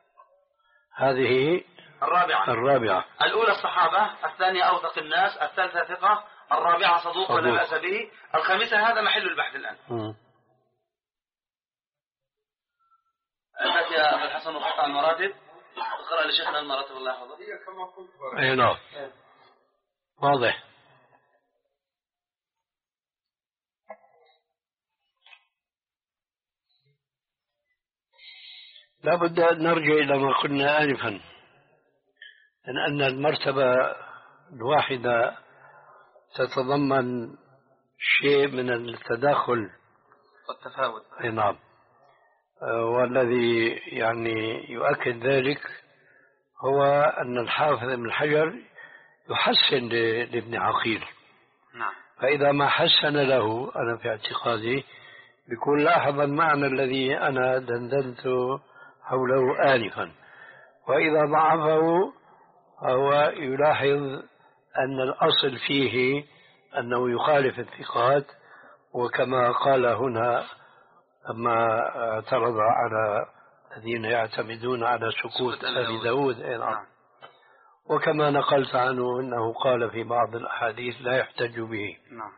هذه الرابعة. الرابعة. الأولى الصحابة، الثانية أوثق الناس، الثالثة ثقة، الرابعة صدوق, صدوق ولا بأس به، الخامسة هذا محل البحث الآن. عندك يا أبو الحسن وقطع المراتب. اقرأ لشيخنا المراتب الله يحفظه. أي نعم واضح. لا بد أن نرجع إلى ما قلنا آنفا، أن المرتبة الواحدة تتضمن شيء من التداخل والتفاوت. أي نعم. والذي يعني يؤكد ذلك هو أن الحافظ ابن حجر يحسن لابن عقيل. نعم. فإذا ما حسن له أنا في اعتقادي بيكون لاحظ المعنى الذي أنا دندنت حوله آنفا، وإذا ضعفه فهو يلاحظ أن الأصل فيه أنه يخالف الثقات، وكما قال هنا لما اعترض على الذين يعتمدون على سكوت أبي داود. نعم. وكما نقلت عنه أنه قال في بعض الأحاديث لا يحتج به. نعم.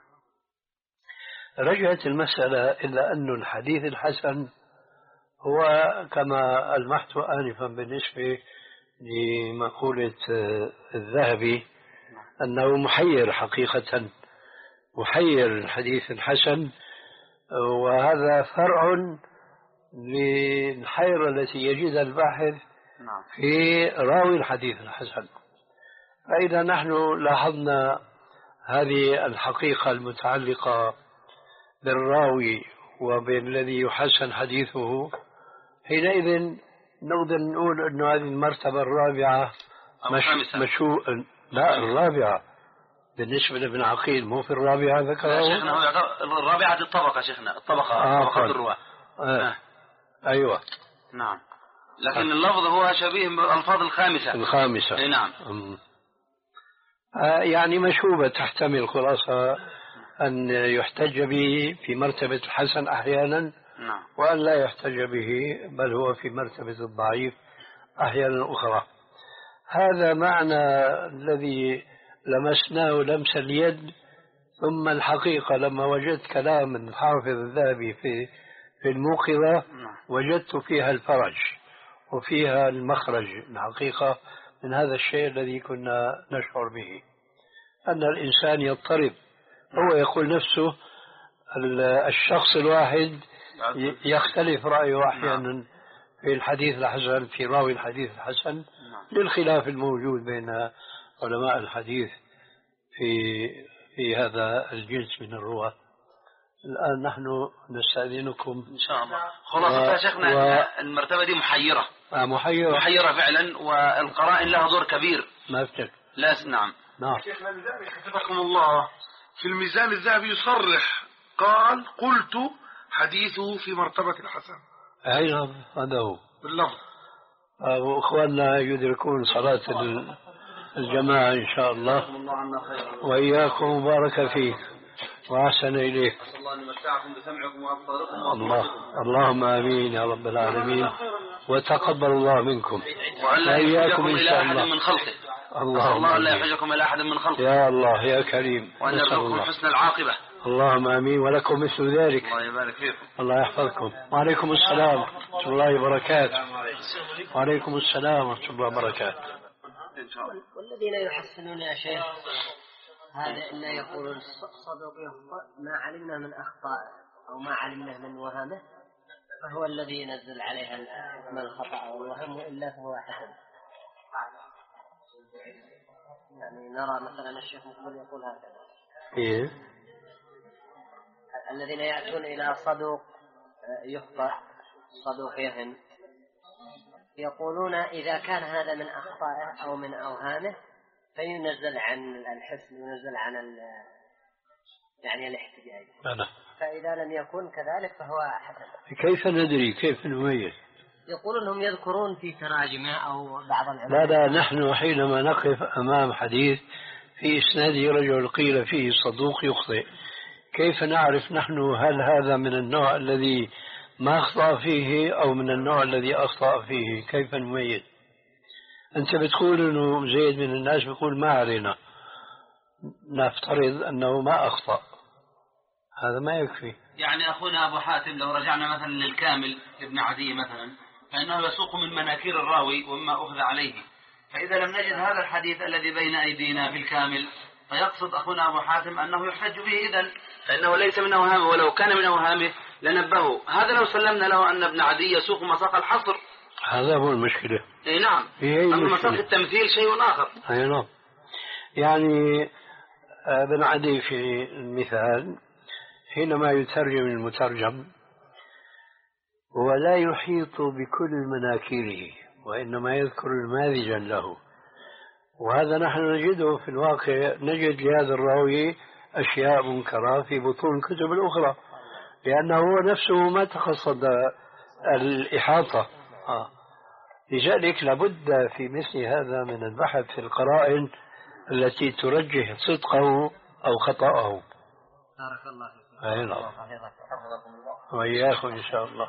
رجعت المسألة إلا أن الحديث الحسن هو كما ألمحت آنفا بالنسبة لمقولة الذهبي أنه محير حقيقة، محير الحديث الحسن، وهذا فرع للحيرة التي يجدها الباحث في راوي الحديث الحسن. فإذا نحن لاحظنا هذه الحقيقة المتعلقة بالراوي وبالذي يحسن حديثه، حينئذ نقدر نقول أن هذه المرتبة الرابعة مش مشو لا الرابعة بالنسبة لابن عقيل، مو في الرابعة ذكره. شيخنا هو الرابعة دي الطبقة شيخنا، الطبقة آه طبقة الرواة. آه. آه. أيوة نعم. لكن آه. اللفظ هو شبيه بالألفاظ الخامسة. الخامسة. اي نعم. آه يعني مشوبة تحتمل خلاصة أن يحتج به في مرتبة الحسن أحيانا، نعم. وأن لا يحتج به بل هو في مرتبة الضعيف أحيانا أخرى. هذا معنى الذي لمسناه لمس اليد. ثم الحقيقة لما وجدت كلام الحافظ الذهبي في في الموقظة وجدت فيها الفرج وفيها المخرج الحقيقة من هذا الشيء الذي كنا نشعر به، أن الإنسان يضطرب. هو يقول نفسه الشخص الواحد يختلف رأيه أحيانا في الحديث الحسن، في راوي الحديث الحسن، للخلاف الموجود بين علماء الحديث في في هذا الجنس من الرواة. الآن نحن نستأذنكم إن شاء الله. خلاصة يا شيخنا و... المرتبة دي محيرة. آه محيرة محيرة فعلا، والقرائن لها دور كبير. ما أفتك. لا نعم. نعم. شيخنا لذلك حفظكم الله في الميزان الذهبي يصرح قال قلت حديثه في مرتبة الحسن. أي نعم هذا هو باللفظ. وإخواننا يدركون صلاة الجماعة إن شاء الله، وإياكم وبارك فيك وأحسن إليك. الله أن يمتعكم بسمعكم وأبصاركم. الله اللهم آمين يا رب العالمين، وتقبل الله منكم وألا يحجكم إلى أحد من خلقه. الله لا يحجكم إلى أحد من خلقه يا الله يا كريم، وأن يرزقكم حسن العاقبة. اللهم آمين ولكم مثل ذلك. الله يبارك فيكم. الله يحفظكم. وعليكم السلام ورحمة الله وبركاته. وعليكم السلام ورحمة الله وبركاته. والذين يحسنون يا شيخ هذا إلا يقولون صدق ما علمنا من أخطاء أو ما علمنا من وهمه فهو الذي ينزل عليها من الخطأ أو الوهم، إلا فهو حسن. يعني نرى مثلا الشيخ مقبل يقول هكذا. إيه؟ الذين يأتون إلى صدوق يخطأ صدوق يهم يقولون إذا كان هذا من أخطائه أو من أوهامه فينزل عن الحسن وينزل عن يعني الاحتجاج. أنا. فإذا لم يكن كذلك فهو حسن. كيف ندري كيف نميز؟ يقولون هم يذكرون في تراجمه أو بعض العلماء. لا لا نحن حينما نقف أمام حديث في إسناده رجل قيل فيه صدوق يخطئ، كيف نعرف نحن هل هذا من النوع الذي ما أخطأ فيه أو من النوع الذي أخطأ فيه؟ كيف نميز؟ أنت بتقول أنه زيد من الناس بيقول ما علينا، نفترض أنه ما أخطأ، هذا ما يكفي. يعني أخونا أبو حاتم لو رجعنا مثلا للكامل ابن عدي مثلا فإنه يسوق من مناكير الراوي ومما أخذ عليه، فإذا لم نجد هذا الحديث الذي بين أيدينا في الكامل فيقصد أخونا أبو حاتم أنه يحتج به إذن، فإنه ليس من أوهامه، ولو كان من أوهامه لنبهه. هذا لو سلمنا له أن ابن عدي يسوق مساق الحصر، هذا هو المشكلة. إيه نعم. أما مساق التمثيل شيء آخر. أي نعم. يعني ابن عدي في المثال حينما يترجم المترجم هو لا يحيط بكل مناكيره وإنما يذكر نماذجا له، وهذا نحن نجده في الواقع. نجد لهذا الراوي أشياء منكرة في بطون الكتب الأخرى لأنه هو نفسه ما تقصد الإحاطة. آه. لذلك لابد في مثل هذا من البحث في القرائن التي ترجح صدقه أو خطأه. بارك الله فيك. أي نعم. وإياكم إن شاء الله.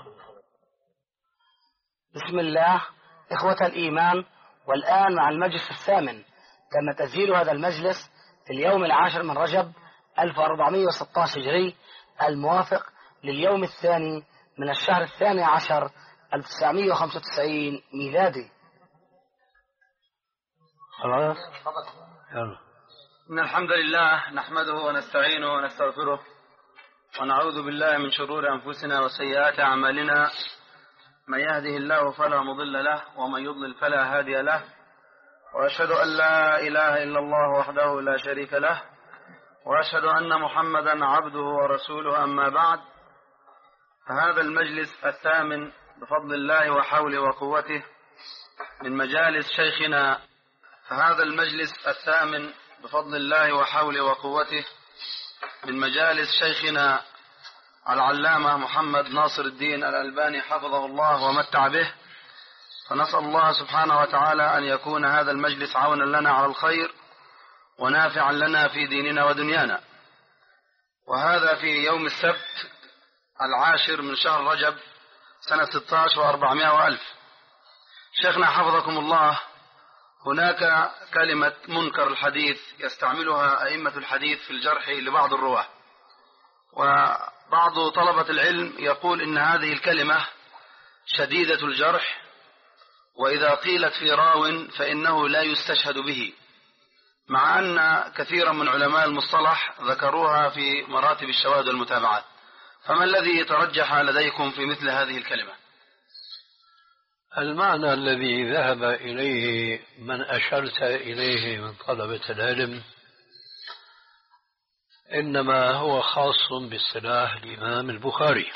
بسم الله إخوة الإيمان، والآن مع المجلس الثامن. تم تسجيل هذا المجلس في اليوم العاشر من رجب ألف وأربعمائة وستة عشر هجري الموافق لليوم الثاني من الشهر الثاني عشر ألف وتسعمائة وخمسة وتسعين ميلادي. خلاص. يلا. إن الحمد لله نحمده ونستعينه ونستغفره ونعوذ بالله من شرور أنفسنا وسيئات أعمالنا، من يهده الله فلا مضل له ومن يضلل فلا هادي له، وأشهد أن لا إله إلا الله وحده لا شريك له، وأشهد أن محمدا عبده ورسوله. أما بعد، فهذا المجلس الثامن بفضل الله وحوله وقوته من مجالس شيخنا فهذا المجلس الثامن بفضل الله وحوله وقوته من مجالس شيخنا العلامة محمد ناصر الدين الألباني حفظه الله ومتع به، فنسأل الله سبحانه وتعالى أن يكون هذا المجلس عونا لنا على الخير ونافعا لنا في ديننا ودنيانا. وهذا في يوم السبت العاشر من شهر رجب سنة ستة عشر وأربعمائة وألف. شيخنا حفظكم الله، هناك كلمة منكر الحديث يستعملها أئمة الحديث في الجرح لبعض الرواة، وبعض طلبة العلم يقول إن هذه الكلمة شديدة الجرح، وإذا قيلت في راو فإنه لا يستشهد به، مع أن كثيرا من علماء المصطلح ذكروها في مراتب الشواهد والمتابعات. فما الذي ترجح لديكم في مثل هذه الكلمة؟ المعنى الذي ذهب إليه من أشرت إليه من طلبة العلم إنما هو خاص باصطلاح الإمام البخاري.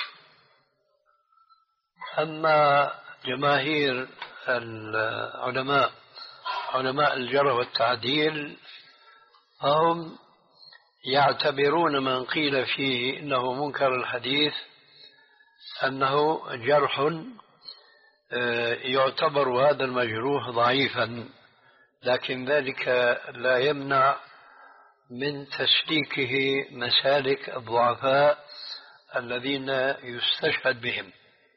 أما جماهير العلماء علماء الجرح والتعديل فهم يعتبرون من قيل فيه إنه منكر الحديث أنه جرح يعتبر هذا المجروح ضعيفا، لكن ذلك لا يمنع من تسليكه مسالك الضعفاء الذين يستشهد بهم.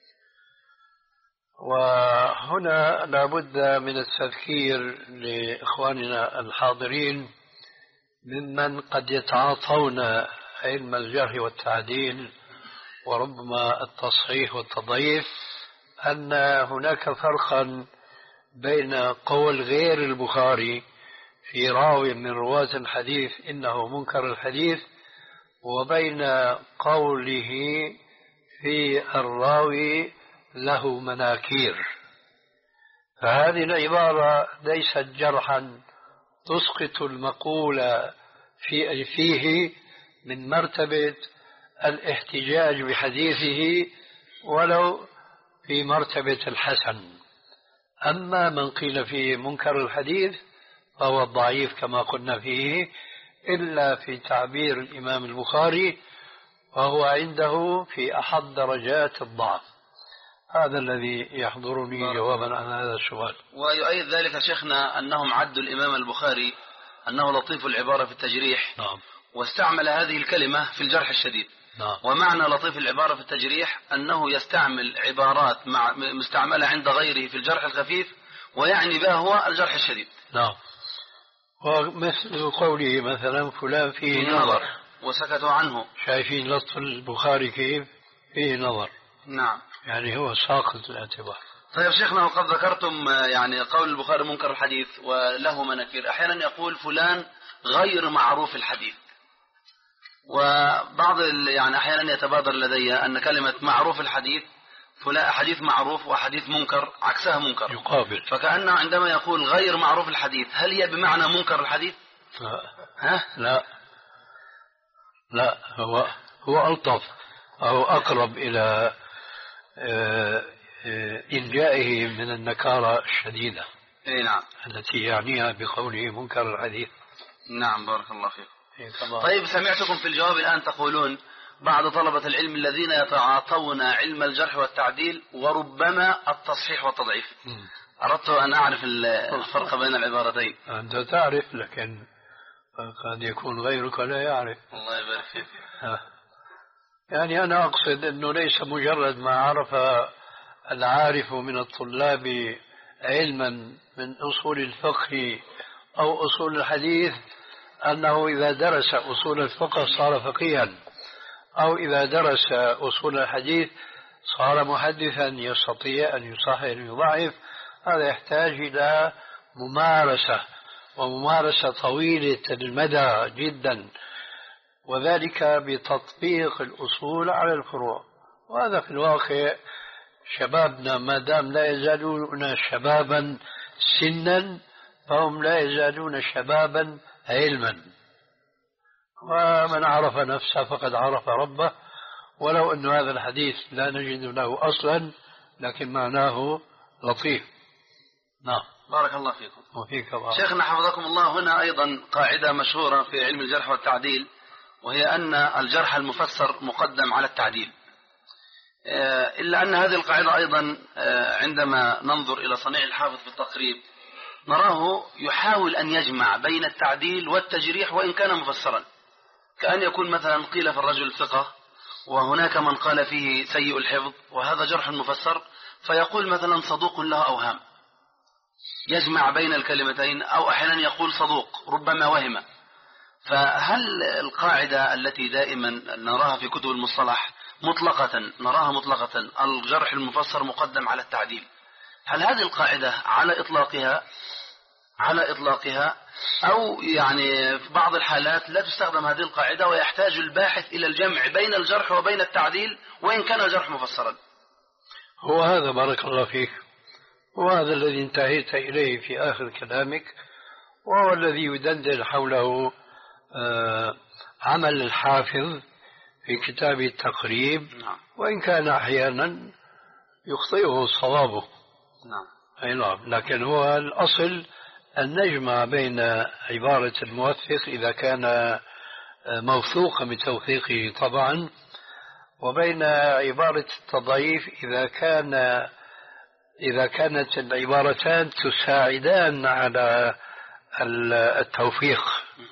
وهنا لابد من التذكير لإخواننا الحاضرين ممن قد يتعاطون علم الجرح والتعديل وربما التصحيح والتضعيف أن هناك فرقا بين قول غير البخاري في راوي من رواة الحديث إنه منكر الحديث وبين قوله في الراوي له مناكير. فهذه العبارة ليست جرحا تسقط المقول في فيه من مرتبة الاحتجاج بحديثه ولو في مرتبة الحسن. أما من قيل فيه منكر الحديث فهو الضعيف كما قلنا فيه، إلا في تعبير الإمام البخاري وهو عنده في أحد درجات الضعف. هذا الذي يحضرني جوابا عن هذا السؤال. ويؤيد ذلك شيخنا أنهم عدوا الإمام البخاري أنه لطيف العبارة في التجريح. نعم. واستعمل هذه الكلمة في الجرح الشديد. نعم. ومعنى لطيف العبارة في التجريح أنه يستعمل عبارات مع مستعملة عند غيره في الجرح الخفيف ويعني بها هو الجرح الشديد. نعم. ومثل قوله مثلا فلان فيه نظر وسكتوا عنه. شايفين لطف البخاري كيف فيه نظر. نعم. يعني هو ساقط الاعتبار. طيب شيخنا، وقد ذكرتم يعني قول البخاري منكر الحديث وله مناكير. أحيانا يقول فلان غير معروف الحديث، وبعض يعني أحيانا يتبادر لدي أن كلمة معروف الحديث فلان حديث معروف وحديث منكر عكسها منكر يقابل. فكأنه عندما يقول غير معروف الحديث هل هي بمعنى منكر الحديث؟ لا. ها؟ لا لا هو هو ألطف أو أقرب إلى إلجائه من النكارة الشديدة. إيه نعم. التي يعنيها بقوله منكر الحديث. نعم بارك الله فيك. إيه طيب سمعتكم في الجواب الآن تقولون بعض طلبة العلم الذين يتعاطون علم الجرح والتعديل وربما التصحيح والتضعيف. م. أردت أن أعرف الفرق بين العبارتين. أنت تعرف لكن قد يكون غيرك لا يعرف. الله يبارك فيك. يعني أنا أقصد أنه ليس مجرد ما عرف العارف من الطلاب علما من أصول الفقه أو أصول الحديث أنه إذا درس أصول الفقه صار فقيها، أو إذا درس أصول الحديث صار محدثا يستطيع أن يصحح ويضعف. هذا يحتاج إلى ممارسة، وممارسة طويلة المدى جدا، وذلك بتطبيق الأصول على الفروع. وهذا في الواقع شبابنا ما دام لا يزالون شبابا سنا فهم لا يزالون شبابا علما. ومن عرف نفسه فقد عرف ربه، ولو أن هذا الحديث لا نجد له أصلا لكن معناه لطيف. نعم بارك الله فيكم. وفيك بارك. شيخنا حفظكم الله، هنا أيضا قاعدة مشهورة في علم الجرح والتعديل، وهي أن الجرح المفسر مقدم على التعديل، إلا أن هذه القاعدة أيضا عندما ننظر إلى صنيع الحافظ في التقريب نراه يحاول أن يجمع بين التعديل والتجريح وإن كان مفسرا، كأن يكون مثلا قيل في الرجل ثقة وهناك من قال فيه سيء الحفظ وهذا جرح مفسر، فيقول مثلا صدوق له أوهام، يجمع بين الكلمتين، أو أحيانا يقول صدوق ربما وهم. فهل القاعدة التي دائما نراها في كتب المصطلح مطلقة نراها مطلقة الجرح المفسر مقدم على التعديل، هل هذه القاعدة على إطلاقها على إطلاقها أو يعني في بعض الحالات لا تستخدم هذه القاعدة ويحتاج الباحث إلى الجمع بين الجرح وبين التعديل وإن كان الجرح مفسرا؟ هو هذا بارك الله فيك، وهذا الذي انتهيت إليه في آخر كلامك، وهو الذي يدندن حوله عمل الحافظ في كتاب التقريب، وإن كان أحيانا يخطئه صوابه. نعم. أي نعم، لكن هو الأصل أن نجمع بين عبارة الموثق إذا كان موثوقا بتوثيقه طبعا، وبين عبارة التضعيف إذا كان إذا كانت العبارتان تساعدان على التوفيق.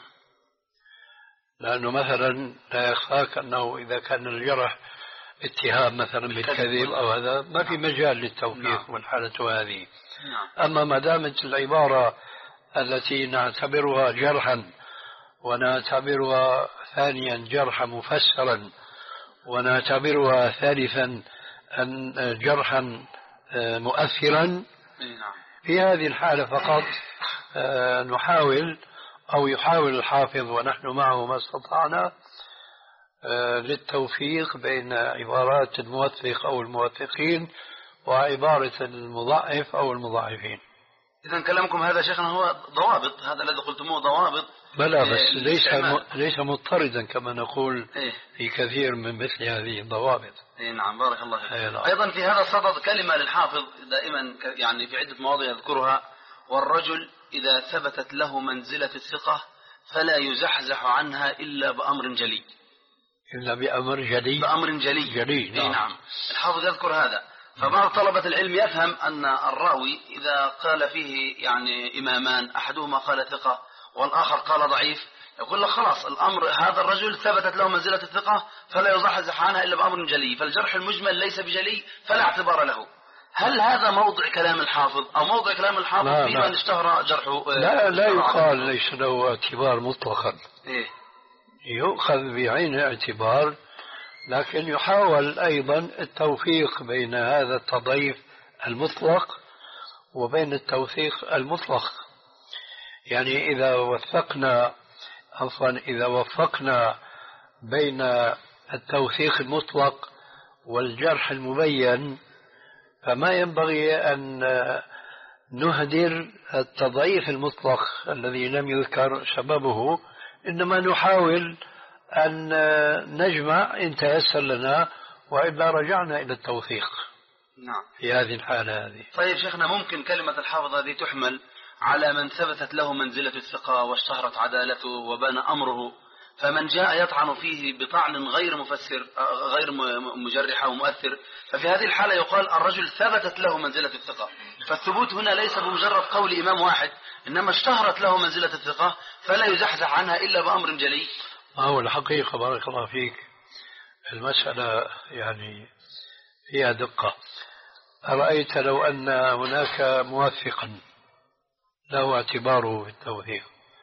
لأنه مثلا لا يخفاك أنه إذا كان الجرح اتهام مثلا بالكذب أو هذا ما في مجال للتوفيق والحالة هذه. أما ما دامت العبارة التي نعتبرها جرحا ونعتبرها ثانيا جرحا مفسرا ونعتبرها ثالثا جرحا مؤثرا، في هذه الحالة فقط نحاول أو يحاول الحافظ ونحن معه ما استطعنا للتوفيق بين عبارات الموثق أو الموثقين وعبارة المضعف أو المضعفين. إذا كلامكم هذا شيخنا هو ضوابط، هذا الذي قلتموه ضوابط. بلى بس إيه ليس م... ليس مضطردا كما نقول إيه؟ في كثير من مثل هذه الضوابط. إيه نعم بارك الله فيك. إيه أيضا في هذا الصدد كلمة للحافظ دائما يعني في عدة مواضع يذكرها: والرجل إذا ثبتت له منزلة الثقة فلا يزحزح عنها إلا بأمر جلي. إلا بأمر جلي. بأمر جلي. جلي نعم. إيه نعم. الحافظ يذكر هذا. فبعض طلبة العلم يفهم أن الراوي إذا قال فيه يعني إمامان أحدهما قال ثقة والآخر قال ضعيف، يقول لك خلاص الأمر هذا الرجل ثبتت له منزلة الثقة فلا يزحزح عنها إلا بأمر جلي، فالجرح المجمل ليس بجلي فلا اعتبار له. هل هذا موضع كلام الحافظ أو موضع كلام الحافظ في من اشتهر جرحه؟ لا لا يقال ليس له اعتبار مطلقا. إيه؟ يؤخذ بعين الاعتبار، لكن يحاول أيضا التوفيق بين هذا التضعيف المطلق وبين التوثيق المطلق. يعني إذا وثقنا عفوا إذا وفقنا بين التوثيق المطلق والجرح المبين فما ينبغي أن نهدر التضعيف المطلق الذي لم يذكر سببه، إنما نحاول أن نجمع إن تيسر لنا، وإلا رجعنا إلى التوثيق. نعم. في هذه الحالة هذه. طيب شيخنا، ممكن كلمة الحافظ هذه تحمل على من ثبتت له منزلة الثقة واشتهرت عدالته وبان أمره، فمن جاء يطعن فيه بطعن غير مفسر غير مجرح أو مؤثر، ففي هذه الحالة يقال الرجل ثبتت له منزلة الثقة، فالثبوت هنا ليس بمجرد قول إمام واحد، إنما اشتهرت له منزلة الثقة فلا يزحزح عنها إلا بأمر جلي. هو الحقيقة بارك الله فيك المسألة يعني فيها دقة. أرأيت لو أن هناك موثقا له اعتباره في التوثيق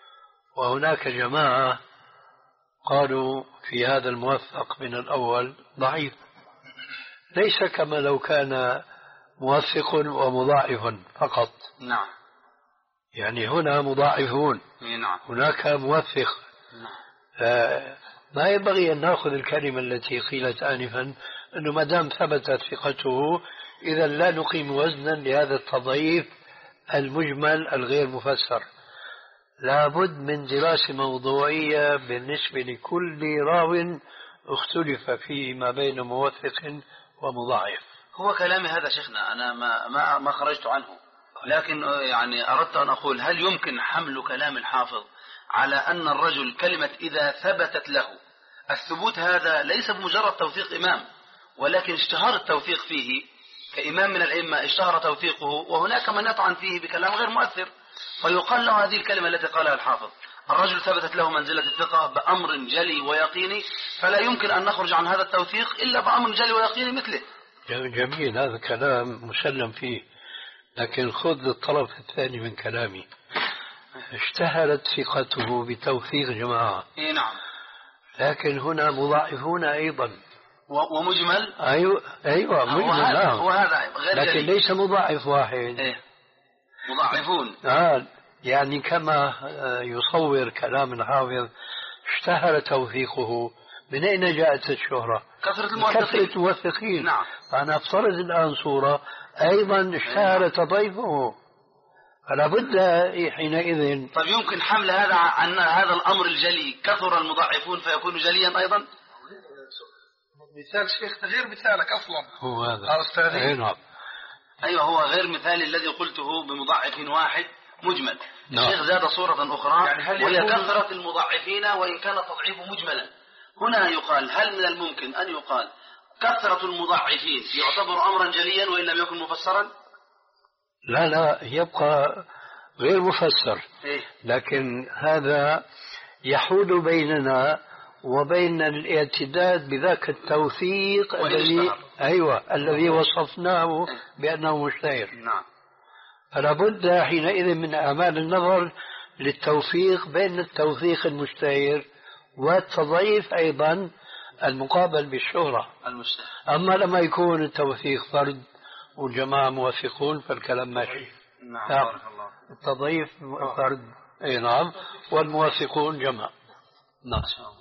وهناك جماعة قالوا في هذا الموثق من الأول ضعيف، ليس كما لو كان موثق ومضاعف فقط. نعم. يعني هنا مضاعفون. نعم. هناك موثق. نعم. ما ينبغي أن نأخذ الكلمة التي قيلت آنفا أنه ما دام ثبتت ثقته إذا لا نقيم وزنا لهذا التضعيف المجمل الغير مفسر. لابد من دراسة موضوعية بالنسبة لكل راو اختلف فيه ما بين موثق ومضاعف. هو كلامي هذا شيخنا أنا ما ما ما خرجت عنه، لكن يعني أردت أن أقول هل يمكن حمل كلام الحافظ على أن الرجل كلمة إذا ثبتت له الثبوت هذا ليس بمجرد توثيق إمام، ولكن اشتهار التوثيق فيه كإمام من الأئمة اشتهر توثيقه، وهناك من يطعن فيه بكلام غير مؤثر، فيقال له هذه الكلمة التي قالها الحافظ الرجل ثبتت له منزلة الثقة بأمر جلي ويقيني، فلا يمكن أن نخرج عن هذا التوثيق إلا بأمر جلي ويقيني مثله. جميل، هذا كلام مسلم فيه، لكن خذ الطرف الثاني من كلامي. اشتهرت ثقته بتوثيق جماعة. إيه نعم. لكن هنا مضاعفون أيضا. ومجمل. أيوة أيوة مجمل. نعم. وهذا غير لكن جلي. ليس مضاعف واحد. إيه. مضاعفون. آه يعني كما يصور كلام الحافظ اشتهر توثيقه، من أين جاءت الشهرة؟ كثرة الموثقين. كثرة الموثقين. نعم. أنا أفترض الآن صورة أيضا اشتهر تضعيفه، فلا بد حينئذ. طيب يمكن حمل هذا عن هذا الأمر الجلي كثر المضاعفون فيكون جليا أيضا؟ مثال شيخ غير مثالك أصلا. هو هذا أستاذي. نعم. أيوة هو غير مثالي الذي قلته بمضاعف واحد مجمل. نعم. الشيخ زاد صورة أخرى يعني وهي كثرة المضاعفين وإن كان التضعيف مجملا. هنا يقال هل من الممكن أن يقال كثرة المضاعفين يعتبر أمرا جليا وإن لم يكن مفسرا؟ لا لا يبقى غير مفسر. إيه؟ لكن هذا يحول بيننا وبين الاعتداد بذاك التوثيق الذي أيوة الذي وصفناه بأنه مشتهر. نعم. فلا بد حينئذ من أعمال النظر للتوفيق بين التوثيق المشتهر والتضعيف أيضا المقابل بالشهرة المشتهر. أما لما يكون التوثيق فرد والجماعة موثقون فالكلام ماشي. نعم. بارك الله. التضعيف فرد أي نعم والموثقون جماعة. نعم.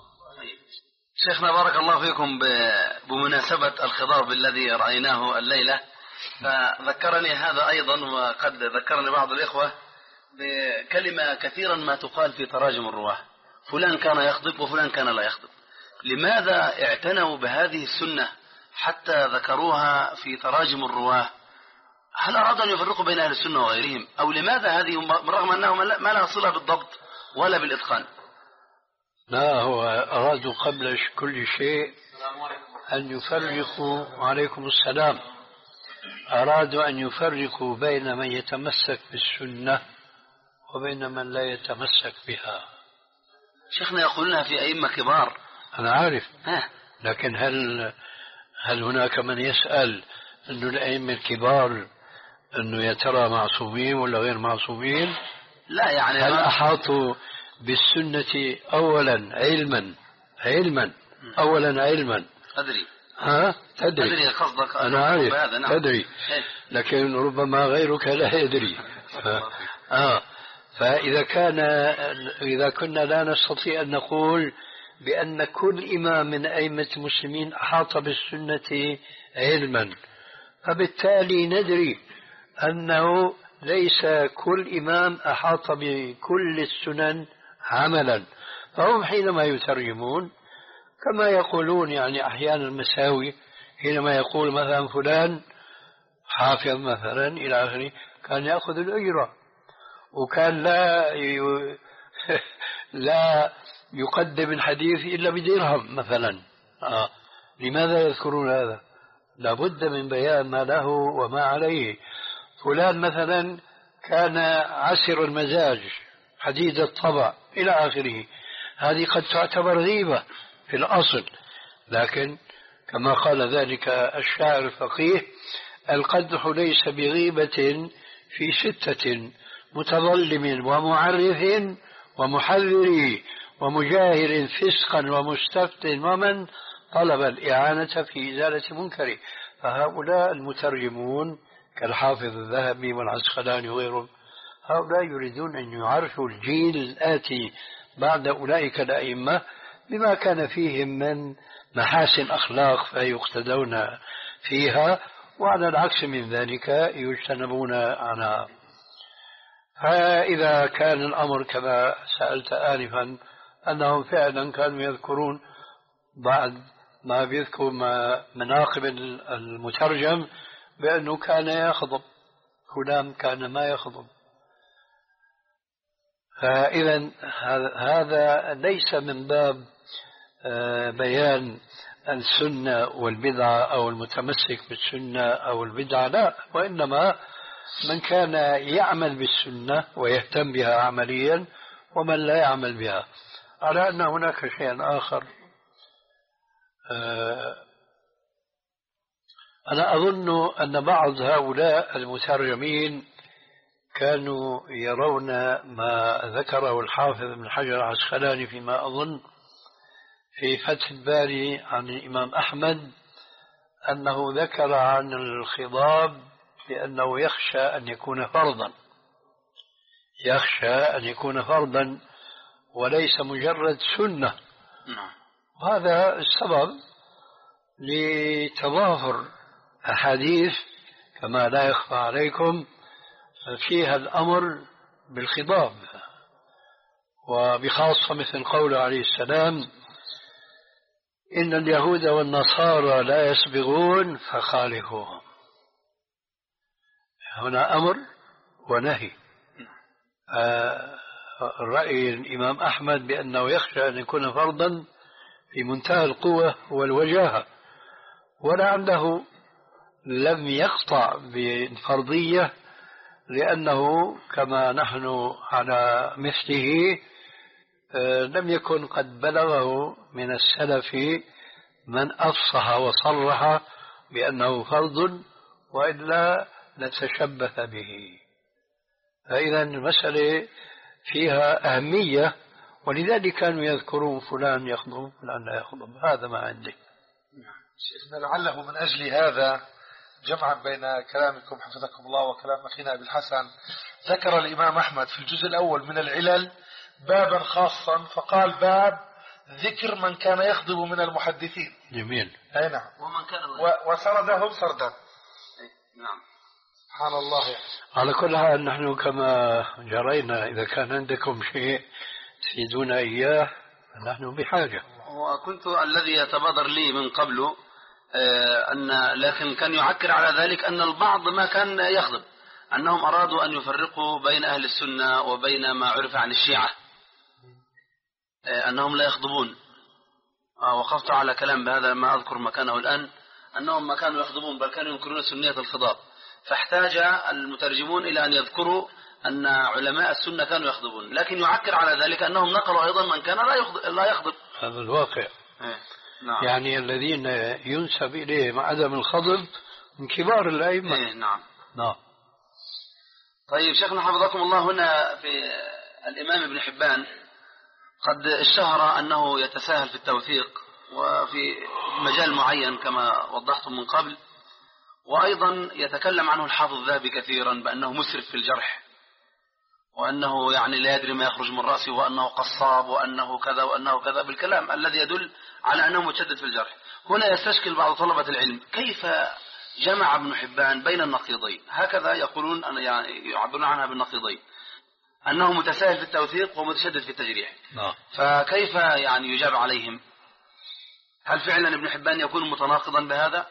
شيخنا بارك الله فيكم بمناسبة الخضاب الذي رأيناه الليلة فذكرني هذا أيضا وقد ذكرني بعض الإخوة بكلمة كثيرا ما تقال في تراجم الرواه فلان كان يخطب وفلان كان لا يخطب. لماذا اعتنوا بهذه السنة حتى ذكروها في تراجم الرواه؟ هل أرادوا أن يفرقوا بين أهل السنة وغيرهم أو لماذا هذه رغم أنه ما لها صلة بالضبط ولا بالإتقان؟ لا هو أرادوا قبل كل شيء أن يفرقوا عليكم السلام أرادوا أن يفرقوا بين من يتمسك بالسنة وبين من لا يتمسك بها. شيخنا يقولونها في أئمة كبار. أنا عارف. ها. لكن هل هل هناك من يسأل أنه الأئمة الكبار أنه يا ترى معصومين ولا غير معصومين؟ لا يعني هل أحاطوا بالسنة أولا علما علما أولا علما أدري ها تدري أدري قصدك أنا عارف نعم. تدري لكن ربما غيرك لا يدري ف... آه. فإذا كان إذا كنا لا نستطيع أن نقول بأن كل إمام من أئمة المسلمين أحاط بالسنة علما فبالتالي ندري أنه ليس كل إمام أحاط بكل السنن عملا. فهم حينما يترجمون كما يقولون يعني أحيانا المساوي حينما يقول مثلا فلان حافظ مثلا إلى آخره كان يأخذ الأجرة وكان لا ي... لا يقدم الحديث إلا بدرهم مثلا. آه. لماذا يذكرون هذا؟ لابد من بيان ما له وما عليه. فلان مثلا كان عسر المزاج حديد الطبع إلى آخره هذه قد تعتبر غيبة في الأصل لكن كما قال ذلك الشاعر الفقيه القدح ليس بغيبة في ستة متظلم ومعرف ومحذر ومجاهر فسقا ومستفت ومن طلب الإعانة في إزالة منكره. فهؤلاء المترجمون كالحافظ الذهبي والعسقلاني وغيرهم هؤلاء يريدون أن يعرفوا الجيل الآتي بعد أولئك الأئمة بما كان فيهم من محاسن أخلاق فيقتدون فيها وعلى العكس من ذلك يجتنبون عنها. فإذا كان الأمر كما سألت آنفا أنهم فعلا كانوا يذكرون بعد ما بيذكر مناقب المترجم بأنه كان يخضب فلان كان ما يخضب. فإذا هذا ليس من باب بيان السنة والبدعة أو المتمسك بالسنة أو البدعة لا وإنما من كان يعمل بالسنة ويهتم بها عمليا ومن لا يعمل بها. على أن هناك شيء آخر أنا أظن أن بعض هؤلاء المترجمين كانوا يرون ما ذكره الحافظ ابن حجر العسقلاني فيما أظن في فتح الباري عن الإمام أحمد أنه ذكر عن الخضاب بأنه يخشى أن يكون فرضا يخشى أن يكون فرضا وليس مجرد سنة. وهذا السبب لتظاهر أحاديث كما لا يخفى عليكم فيها الأمر بالخضاب، وبخاصة مثل قوله عليه السلام: إن اليهود والنصارى لا يسبغون فخالفوهم. هنا أمر ونهي. آه رأي الإمام أحمد بأنه يخشى أن يكون فرضا في منتهى القوة والوجاهة، ولعله لم يقطع بالفرضية، لأنه كما نحن على مثله لم يكن قد بلغه من السلف من أفصح وصرح بأنه فرض، وإلا نتشبث به. فإذا المسألة فيها أهمية، ولذلك كانوا يذكرون فلان يخضب فلان لا يخضب. هذا ما عندي. شيخنا لعله من أجل هذا جمعا بين كلامكم حفظكم الله وكلام أخينا أبي الحسن، ذكر الإمام أحمد في الجزء الأول من العلل بابا خاصا، فقال: باب ذكر من كان يخضب من المحدثين. جميل. أي نعم. ومن كان و... وسردهم سردا. نعم. سبحان الله. يعني. على كل حال نحن كما جرينا، إذا كان عندكم شيء تفيدونا إياه نحن بحاجة. وكنت الذي يتبادر لي من قبل أن لكن كان يعكر على ذلك أن البعض ما كان يخضب، أنهم أرادوا أن يفرقوا بين أهل السنة وبين ما عرف عن الشيعة، أنهم لا يخضبون. وقفت على كلام بهذا ما أذكر مكانه الآن، أنهم ما كانوا يخضبون بل كانوا ينكرون سنية الخضاب، فاحتاج المترجمون إلى أن يذكروا أن علماء السنة كانوا يخضبون، لكن يعكر على ذلك أنهم نقلوا أيضا من كان لا يخضب. هذا الواقع. نعم. يعني الذين ينسب إليهم عدم الخضب من كبار الأئمة. إيه نعم. نعم. طيب شيخنا حفظكم الله، هنا في الإمام ابن حبان قد اشتهر أنه يتساهل في التوثيق وفي مجال معين كما وضحتم من قبل، وأيضا يتكلم عنه الحافظ الذهبي كثيرا بأنه مسرف في الجرح، وأنه يعني لا يدري ما يخرج من رأسه، وأنه قصاب، وأنه كذا وأنه كذا، بالكلام الذي يدل على أنه متشدد في الجرح. هنا يستشكل بعض طلبة العلم كيف جمع ابن حبان بين النقيضين، هكذا يقولون أن يعني يعبرون عنها بالنقيضين، أنه متساهل في التوثيق ومتشدد في التجريح. نعم. فكيف يعني يجاب عليهم؟ هل فعلا ابن حبان يكون متناقضا بهذا؟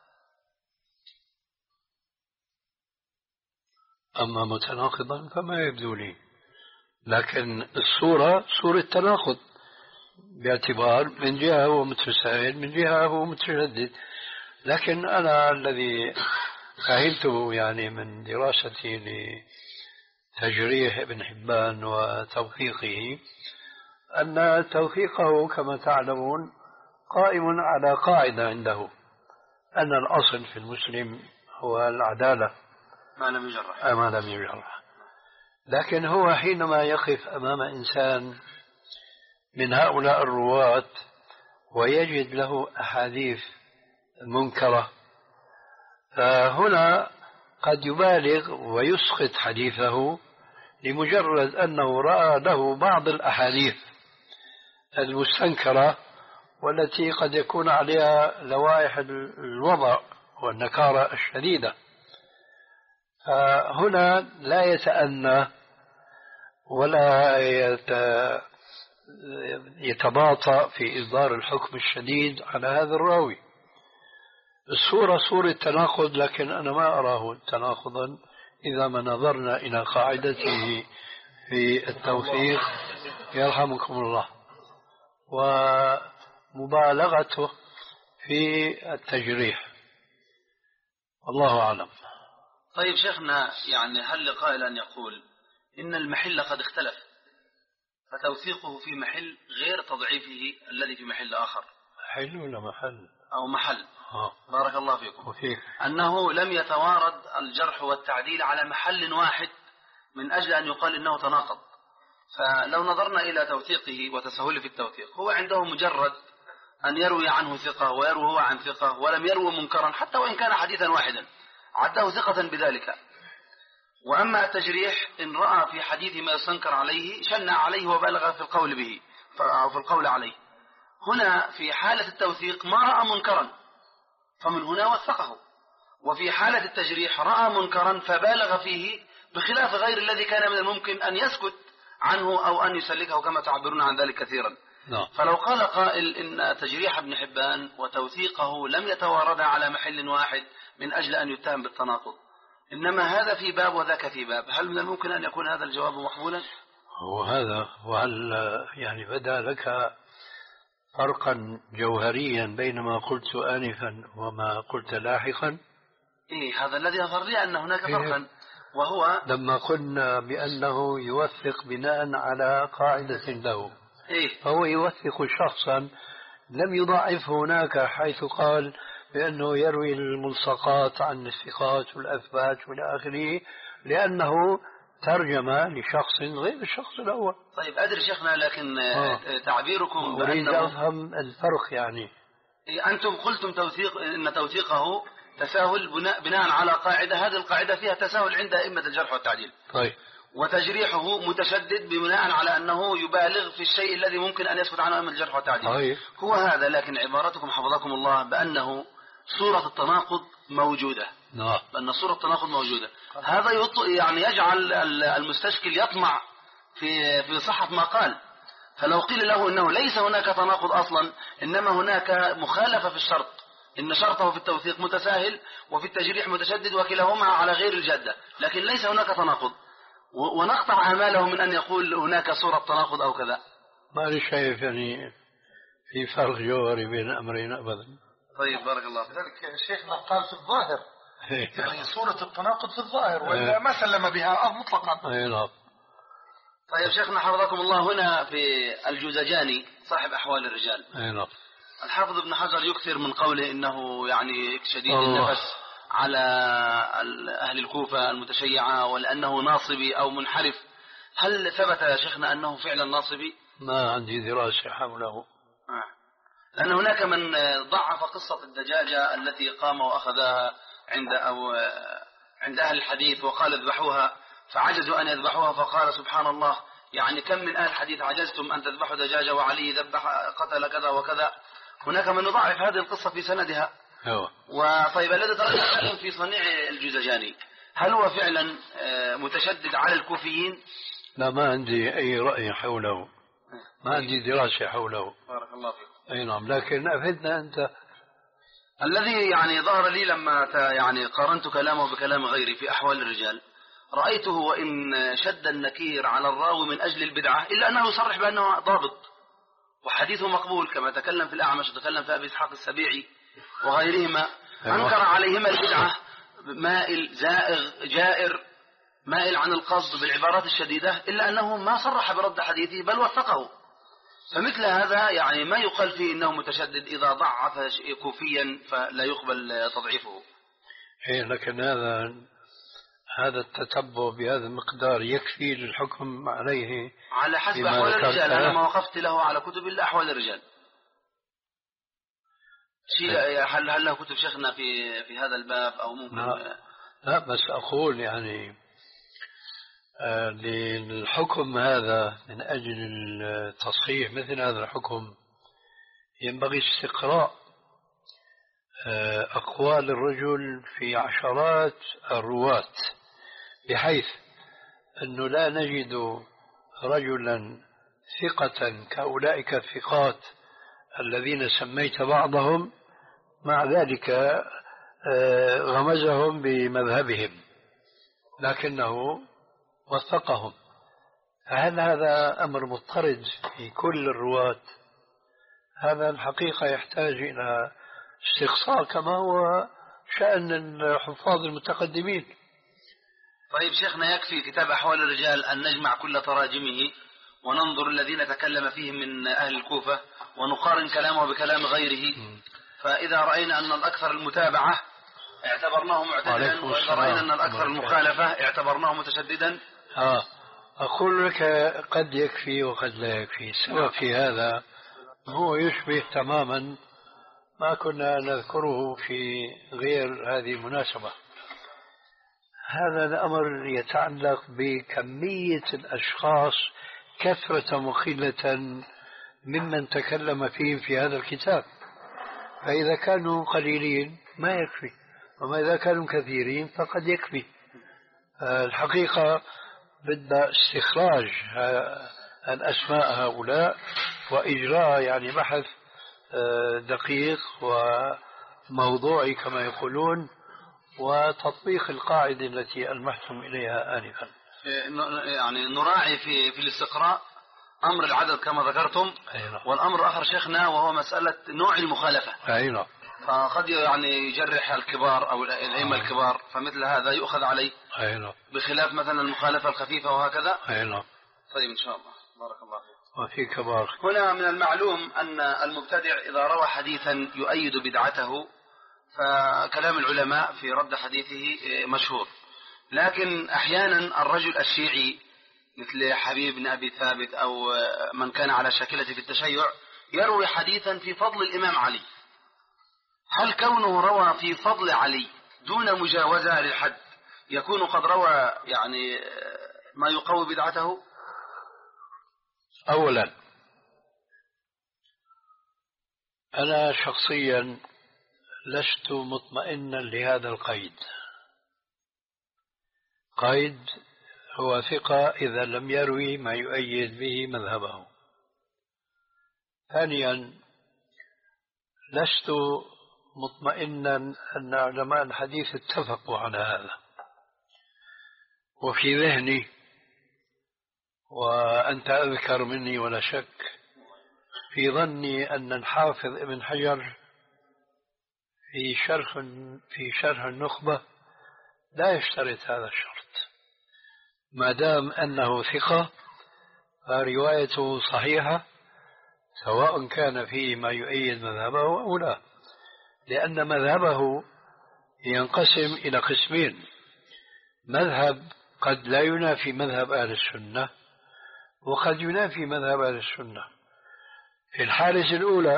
أما متناقضا فما يبدو لي، لكن الصورة صورة تناقض، باعتبار من جهة هو متساهل من جهة هو متشدد. لكن أنا الذي فهمته يعني من دراستي لتجريح ابن حبان وتوثيقه، أن توثيقه كما تعلمون قائم على قاعدة عنده، أن الأصل في المسلم هو العدالة ما لم يجرح. ما لم يجرح. لكن هو حينما يقف أمام إنسان من هؤلاء الرواة ويجد له أحاديث منكرة، فهنا قد يبالغ ويسقط حديثه لمجرد أنه رأى له بعض الأحاديث المستنكرة والتي قد يكون عليها لوائح الوضع والنكارة الشديدة. فهنا لا يتأنى ولا يتباطأ في إصدار الحكم الشديد على هذا الراوي. الصورة صورة تناقض، لكن أنا ما أراه تناقضا إذا ما نظرنا إلى قاعدته في التوثيق يرحمكم الله، ومبالغته في التجريح. الله أعلم. طيب شيخنا، يعني هل لقائل أن يقول إن المحل قد اختلف، فتوثيقه في محل غير تضعيفه الذي في محل آخر؟ محل ولا محل؟ أو محل. آه. بارك الله فيكم. وفيك. أنه لم يتوارد الجرح والتعديل على محل واحد من أجل أن يقال إنه تناقض. فلو نظرنا إلى توثيقه وتسهله في التوثيق، هو عنده مجرد أن يروي عنه ثقة ويروي هو عن ثقة، ولم يروي منكرا حتى وإن كان حديثا واحدا، عده ثقة بذلك. وأما التجريح إن رأى في حديث ما يستنكر عليه شنع عليه وبالغ في القول به أو في القول عليه. هنا في حالة التوثيق ما رأى منكرا فمن هنا وثقه، وفي حالة التجريح رأى منكرا فبالغ فيه بخلاف غير الذي كان من الممكن أن يسكت عنه أو أن يسلكه كما تعبرون عن ذلك كثيرا. نعم. فلو قال قائل إن تجريح ابن حبان وتوثيقه لم يتواردا على محل واحد من أجل أن يتهم بالتناقض، إنما هذا في باب وذاك في باب، هل من الممكن أن يكون هذا الجواب مقبولا؟ وهذا وهل يعني بدا لك فرقا جوهريا بين ما قلت آنفا وما قلت لاحقا؟ إيه هذا الذي يظهر لي أن هناك فرقا. إيه؟ وهو لما قلنا بأنه يوثق بناء على قاعدة له، إيه؟ فهو يوثق شخصا لم يضعف هناك حيث قال بأنه يروي الملصقات عن الثقات والأثبات والى آخره، لأنه ترجم لشخص غير الشخص الأول. طيب أدري شيخنا، لكن آه. تعبيركم أريد أفهم الفرق. يعني أنتم قلتم توثيق إن توثيقه تساهل بناء, بناء على قاعدة، هذه القاعدة فيها تساهل عند أئمة الجرح والتعديل. طيب. وتجريحه متشدد بناء على أنه يبالغ في الشيء الذي ممكن أن يسكت عنه أئمة الجرح والتعديل. طيب. هو هذا، لكن عبارتكم حفظكم الله بأنه صورة التناقض موجودة. نعم. بأن صورة التناقض موجودة، هذا يعني يجعل المستشكل يطمع في في صحة ما قال. فلو قيل له إنه ليس هناك تناقض أصلا، إنما هناك مخالفة في الشرط، إن شرطه في التوثيق متساهل وفي التجريح متشدد وكلاهما على غير الجادة، لكن ليس هناك تناقض، ونقطع آماله من أن يقول هناك صورة تناقض أو كذا. ما شايف يعني في فرق جوهري بين الأمرين أبدا. طيب بارك الله. لذلك شيخنا قال في الظاهر يعني صورة التناقض في الظاهر، وإلا ما سلم بها مطلقا. أي نعم. طيب شيخنا حفظكم الله، هنا في الجوزجاني صاحب أحوال الرجال، أي نعم، الحافظ ابن حجر يكثر من قوله إنه يعني شديد النفس على أهل الكوفة المتشيعة، ولأنه ناصبي أو منحرف. هل ثبت يا شيخنا أنه فعلا ناصبي؟ ما عندي دراسة حوله. آه. لأن هناك من ضعف قصة الدجاجة التي قام وأخذها عند أو عند أهل الحديث وقال اذبحوها، فعجزوا أن يذبحوها، فقال سبحان الله، يعني كم من أهل الحديث عجزتم أن تذبحوا دجاجة وعلي ذبح قتل كذا وكذا. هناك من يضعف هذه القصة في سندها. وطيب الذي تركنا في صنيع الجوزجاني، هل هو فعلا متشدد على الكوفيين؟ لا، ما عندي أي رأي حوله، ما عندي دراسة حوله. بارك الله فيك. أي نعم، لكن أفدنا أنت. الذي يعني ظهر لي لما يعني قارنت كلامه بكلام غيري في أحوال الرجال، رأيته وإن شد النكير على الراوي من أجل البدعة إلا أنه يصرح بأنه ضابط وحديثه مقبول، كما تكلم في الأعمش وتكلم في أبي إسحاق السبيعي وغيرهما. أنكر عليهما البدعة، مائل زائغ جائر مائل عن القصد بالعبارات الشديدة، إلا أنه ما صرح برد حديثه بل وثقه. فمثل هذا يعني ما يقال فيه إنه متشدد إذا ضعف كوفيا فلا يقبل تضعيفه. إيه، لكن هذا هذا التتبع بهذا المقدار يكفي للحكم عليه على حسب أحوال الرجال. أنا ما وقفت له على كتب إلا أحوال الرجال. شيء هل هل له كتب شيخنا في في هذا الباب أو ممكن؟ لا, لا بس أقول يعني آه للحكم هذا من أجل التصحيح مثل هذا الحكم ينبغي استقراء آه أقوال الرجل في عشرات الرواة، بحيث أنه لا نجد رجلا ثقة كأولئك الثقات الذين سميت بعضهم مع ذلك آه غمزهم بمذهبهم لكنه وثقهم. فهل هذا أمر مضطرد في كل الرواة؟ هذا الحقيقة يحتاج إلى استقصاء كما هو شأن الحفاظ المتقدمين. طيب شيخنا، يكفي كتاب أحوال الرجال أن نجمع كل تراجمه وننظر الذين تكلم فيهم من أهل الكوفة ونقارن كلامه بكلام غيره، فإذا رأينا أن الأكثر المتابعة اعتبرناه معتدلا، وإذا رأينا أن الأكثر المخالفة اعتبرناه متشددا. آه أقول لك قد يكفي وقد لا يكفي. السبب في هذا هو يشبه تماما ما كنا نذكره في غير هذه المناسبة. هذا الأمر يتعلق بكمية الأشخاص كثرة وقلة ممن تكلم فيهم في هذا الكتاب. فإذا كانوا قليلين ما يكفي، وما إذا كانوا كثيرين فقد يكفي. الحقيقة بدنا استخراج الأسماء هؤلاء وإجراء يعني بحث دقيق وموضوعي كما يقولون، وتطبيق القاعدة التي ألمحتم إليها آنفا. يعني نراعي في في الاستقراء أمر العدد كما ذكرتم. أيوة. والأمر الآخر شيخنا وهو مسألة نوع المخالفة. أيوة. فقد يعني يجرح الكبار أو الأئمة الكبار، فمثل هذا يؤخذ عليه. أيوة. بخلاف مثلا المخالفة الخفيفة وهكذا. أيوة. طيب إن شاء الله. بارك الله فيك. وفيك بارك. هنا من المعلوم أن المبتدع إذا روى حديثا يؤيد بدعته فكلام العلماء في رد حديثه مشهور، لكن أحيانا الرجل الشيعي مثل حبيب بن أبي ثابت أو من كان على شاكلة في التشيع يروي حديثا في فضل الإمام علي، هل كونه روى في فضل علي دون مجاوزة للحد يكون قد روى يعني ما يقوي بدعته؟ أولا أنا شخصيا لست مطمئنا لهذا القيد. قيد هو ثقة إذا لم يروي ما يؤيد به مذهبه. ثانيا لست مطمئنا أن علماء الحديث اتفقوا على هذا، وفي ذهني وأنت أذكر مني ولا شك في ظني أن الحافظ ابن حجر في شرح في شرح النخبة لا يشترط هذا الشرط، ما دام أنه ثقة فروايته صحيحة سواء كان فيه ما يؤيد مذهبه أو لا، لأن مذهبه ينقسم إلى قسمين: مذهب قد لا ينافي مذهب أهل السنة، وقد ينافي مذهب أهل السنة. في الحالة الأولى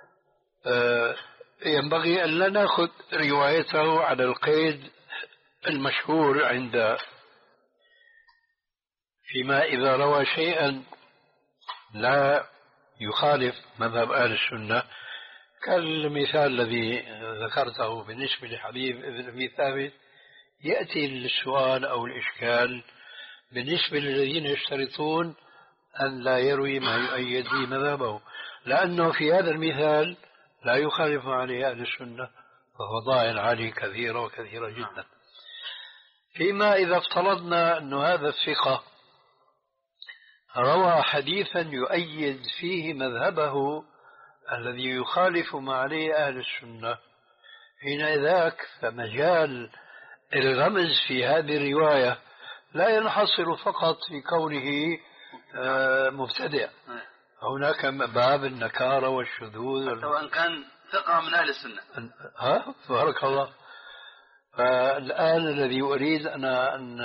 ينبغي أن لا نأخذ روايته على القيد المشهور عند فيما إذا روى شيئا لا يخالف مذهب أهل السنة، كالمثال الذي ذكرته بالنسبة لحبيب بن أبي ثابت. يأتي السؤال أو الإشكال بالنسبة للذين يشترطون أن لا يروي ما يؤيد به مذهبه، لأنه في هذا المثال لا يخالف عليه أهل السنة، ففضائل عليه كثيرة وكثيرة جدا. فيما إذا افترضنا أن هذا الثقة روى حديثا يؤيد فيه مذهبه الذي يخالف ما عليه أهل السنة، حينئذ فمجال الغمز في هذه الرواية لا ينحصر فقط في كونه مبتدع، هناك باب النكارة والشذوذ سواء كان ثقة من أهل السنة. ها بارك الله. فالآن الذي أريد أنا أن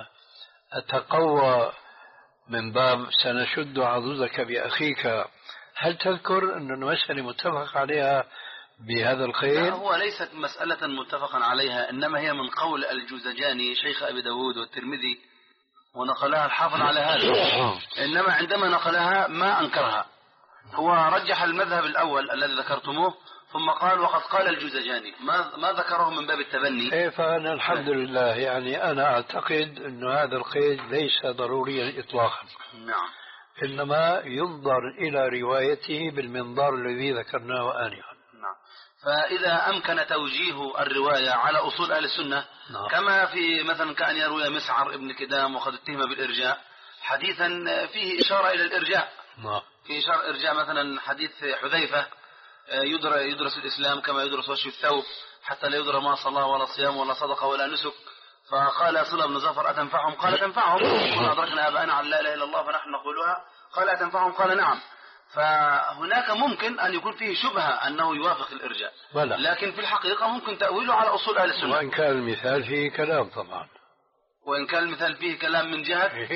أتقوى من باب سنشد عضدك بأخيك، هل تذكر أن المسألة متفق عليها بهذا القيد؟ لا، هو ليست مسألة متفقا عليها، إنما هي من قول الجوزجاني شيخ أبي داود والترمذي، ونقلها الحافظ على هذا. إنما عندما نقلها ما أنكرها، هو رجح المذهب الأول الذي ذكرتموه ثم قال وقد قال الجوزجاني، ما ما ذكره من باب التبني. إيه، فأنا الحمد لله يعني أنا أعتقد أن هذا القيد ليس ضروريا إطلاقا. نعم. إنما ينظر إلى روايته بالمنظار الذي ذكرناه آنفا. نعم. فإذا أمكن توجيه الرواية على أصول أهل السنة، نعم. كما في مثلا كأن يروي مسعر ابن كدام وقد اتهم بالإرجاء حديثا فيه إشارة إلى الإرجاء، نعم. في إشارة إرجاء مثلا حديث حذيفة يدرس الإسلام كما يدرس وشي الثوب حتى لا يدرى ما صلاة ولا صيام ولا صدقة ولا نسك، فقال صلى بن زفر أتنفعهم؟ قال تنفعهم، أدركنا آباءنا على لا إله إلا الله فنحن نقولها. قال أتنفعهم؟ قال نعم. فهناك ممكن أن يكون فيه شبهة أنه يوافق الإرجاء، ولا. لكن في الحقيقة ممكن تأويله على أصول أهل السنة، وإن كان المثال فيه كلام طبعا، وإن كان المثال فيه كلام من جهة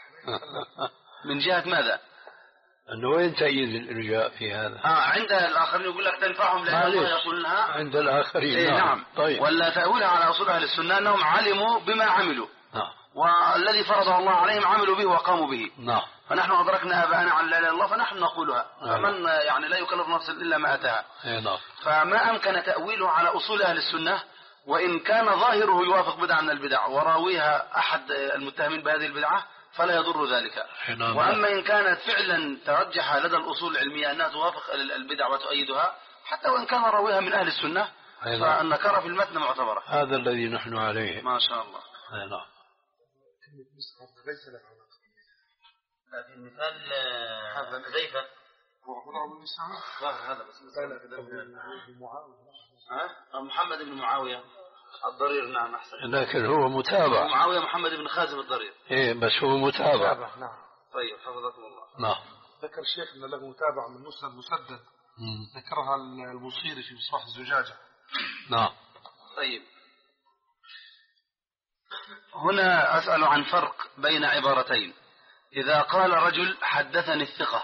من جهة ماذا؟ أنه وين تأييد الإرجاء في هذا؟ آه عند الآخرين يقول لك تنفعهم لأن الله يقولها عند الآخرين. إيه نعم, نعم. طيب. ولا تأويلها على أصول أهل السنة أنهم علموا بما عملوا، نعم. والذي فرضه الله عليهم عملوا به وقاموا به، نعم. فنحن أدركنا آباءنا على لا إله إلا الله فنحن نقولها، نعم. فمن يعني لا يكلف نفسا إلا ما أتاها، نعم. فما أمكن تأويله على أصول أهل السنة وإن كان ظاهره يوافق بدعة من البدع وراويها أحد المتهمين بهذه البدعة فلا يضر ذلك. وأما إن كانت فعلا ترجح لدى الأصول العلمية أنها توافق البدع وتؤيدها حتى وإن كان راويها من أهل السنة فالنكارة في المتن معتبرة. هذا الذي نحن عليه ما شاء الله. نعم. في مثال حذيفة هذا بس محمد بن معاوية الضرير. نعم أحسن. لكن هو متابع. معاوية محمد بن خازم الضرير. إيه بس هو متابع. نعم. طيب حفظكم الله. نعم. ذكر الشيخ أن له متابعة من مسند مسدد ذكرها البوصيري في مصباح الزجاجة. نعم. طيب هنا أسأل عن فرق بين عبارتين. إذا قال رجل حدثني الثقة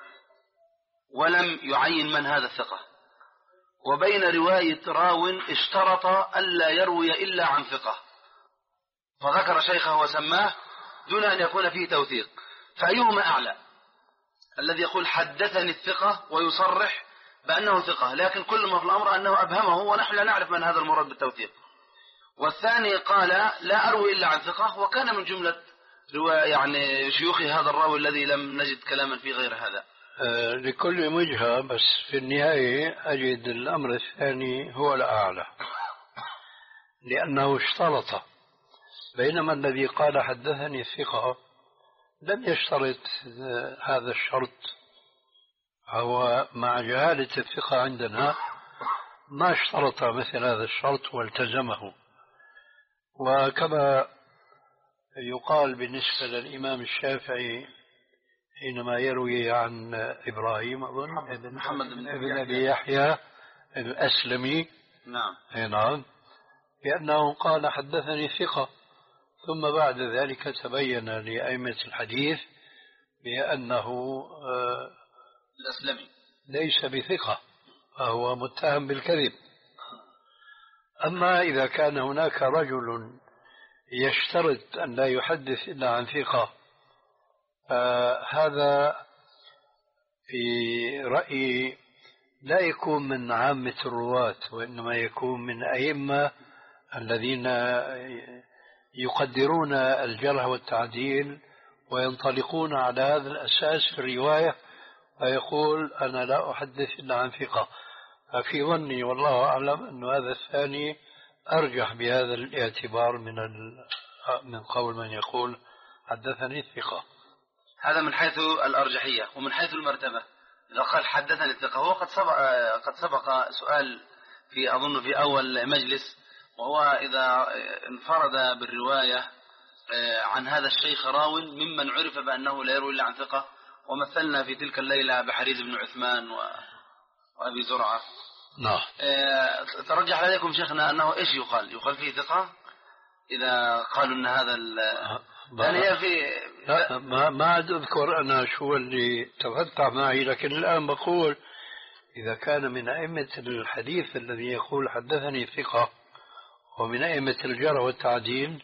ولم يعين من هذا الثقة، وبين رواية راو اشترط ألا يروي إلا عن ثقة فذكر شيخه وسماه دون أن يكون فيه توثيق، فأيهما أعلى؟ الذي يقول حدثني الثقة ويصرح بأنه ثقة لكن كل ما في الأمر أنه أبهمه ونحن لا نعرف من هذا المراد بالتوثيق، والثاني قال لا أروي إلا عن ثقة وكان من جملة يعني شيوخ هذا الراوي الذي لم نجد كلاما في غير هذا. آه لكل وجهة، بس في النهاية أجد الأمر الثاني هو الأعلى لأنه اشترط، بينما الذي قال حدثني الثقة لم يشترط هذا الشرط، هو مع جهالة الثقة عندنا ما اشترط مثل هذا الشرط والتزمه. وكما يقال بالنسبة للإمام الشافعي حينما يروي عن إبراهيم أظن محمد بن أبي يحيى الأسلمي نعم نعم بأنه قال حدثني ثقة، ثم بعد ذلك تبين لأئمة الحديث بأنه الأسلمي ليس بثقة فهو متهم بالكذب. أما إذا كان هناك رجل يشترط أن لا يحدث إلا عن ثقة هذا في رأيي لا يكون من عامة الرواة، وإنما يكون من أئمة الذين يقدرون الجرح والتعديل وينطلقون على هذا الأساس في الرواية ويقول أنا لا أحدث إلا عن ثقة. ففي ظني والله أعلم أن هذا الثاني أرجح بهذا الاعتبار من من قول من يقول حدثني الثقة. هذا من حيث الأرجحية. ومن حيث المرتبة إذا قال حدثني الثقة هو قد سبق قد سبق سؤال في أظن في أول مجلس، وهو إذا انفرد بالرواية عن هذا الشيخ راو ممن عرف بأنه لا يروي إلا عن ثقة، ومثلنا في تلك الليلة بحريز بن عثمان وأبي زرعة. نعم. ترجح لديكم شيخنا أنه إيش يقال؟ يقال فيه ثقة إذا قالوا أن هذا ال يعني هي في لا ما ما عاد أذكر أنا شو اللي تفتح معي، لكن الآن بقول إذا كان من أئمة الحديث الذي يقول حدثني ثقة ومن أئمة الجرح والتعديل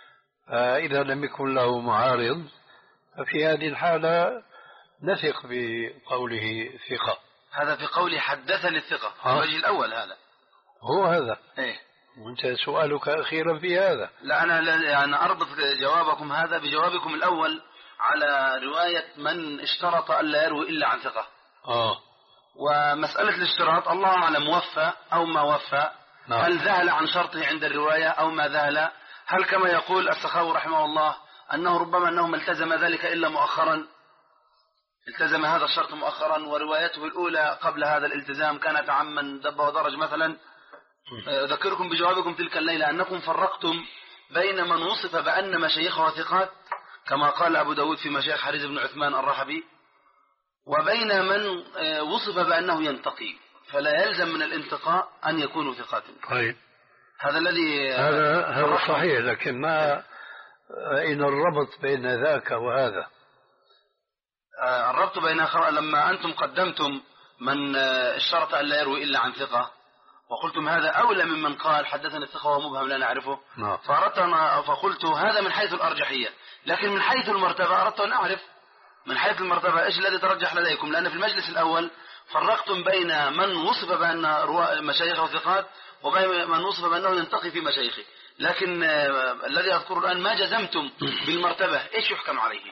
إذا لم يكن له معارض ففي هذه الحالة نثق بقوله ثقة. هذا في قوله حدثني الثقة الوجه الأول هذا هو هذا إيه؟ وانت سؤالك أخيرا في هذا. لا أنا يعني أربط جوابكم هذا بجوابكم الأول على رواية من اشترط ألا يروي إلا عن ثقة. آه. ومسألة الاشتراط الله أعلم وفى أو ما وفى. نعم. هل ذهل عن شرطه عند الرواية أو ما ذهل؟ هل كما يقول السخاوي رحمه الله أنه ربما أنه ما التزم ذلك إلا مؤخرا، التزم هذا الشرط مؤخرا وروايته الأولى قبل هذا الالتزام كانت عمن دب ودرج مثلا. أذكركم بجوابكم تلك الليلة أنكم فرقتم بين من وصف بأن مشايخه ثقات كما قال أبو داود في مشايخ حريز بن عثمان الرحبي، وبين من وصف بأنه ينتقي، فلا يلزم من الانتقاء أن يكونوا ثقات. طيب هذا الذي هذا هذا صحيح، لكن ما أين الربط بين ذاك وهذا؟ الربط بين لما أنتم قدمتم من اشترط أن لا يروي إلا عن ثقة وقلتم هذا أولى ممن قال حدثنا الثقة ومبهم لا نعرفه. نعم. فأردت فقلت هذا من حيث الأرجحية، لكن من حيث المرتبة أردت أن أعرف من حيث المرتبة إيش الذي ترجح لديكم، لأن في المجلس الأول فرقتم بين من وصف بأن مشايخه ثقات وبين من وصف بأنه ينتقي في مشايخه، لكن الذي أذكره الآن ما جزمتم بالمرتبة، إيش يحكم عليه؟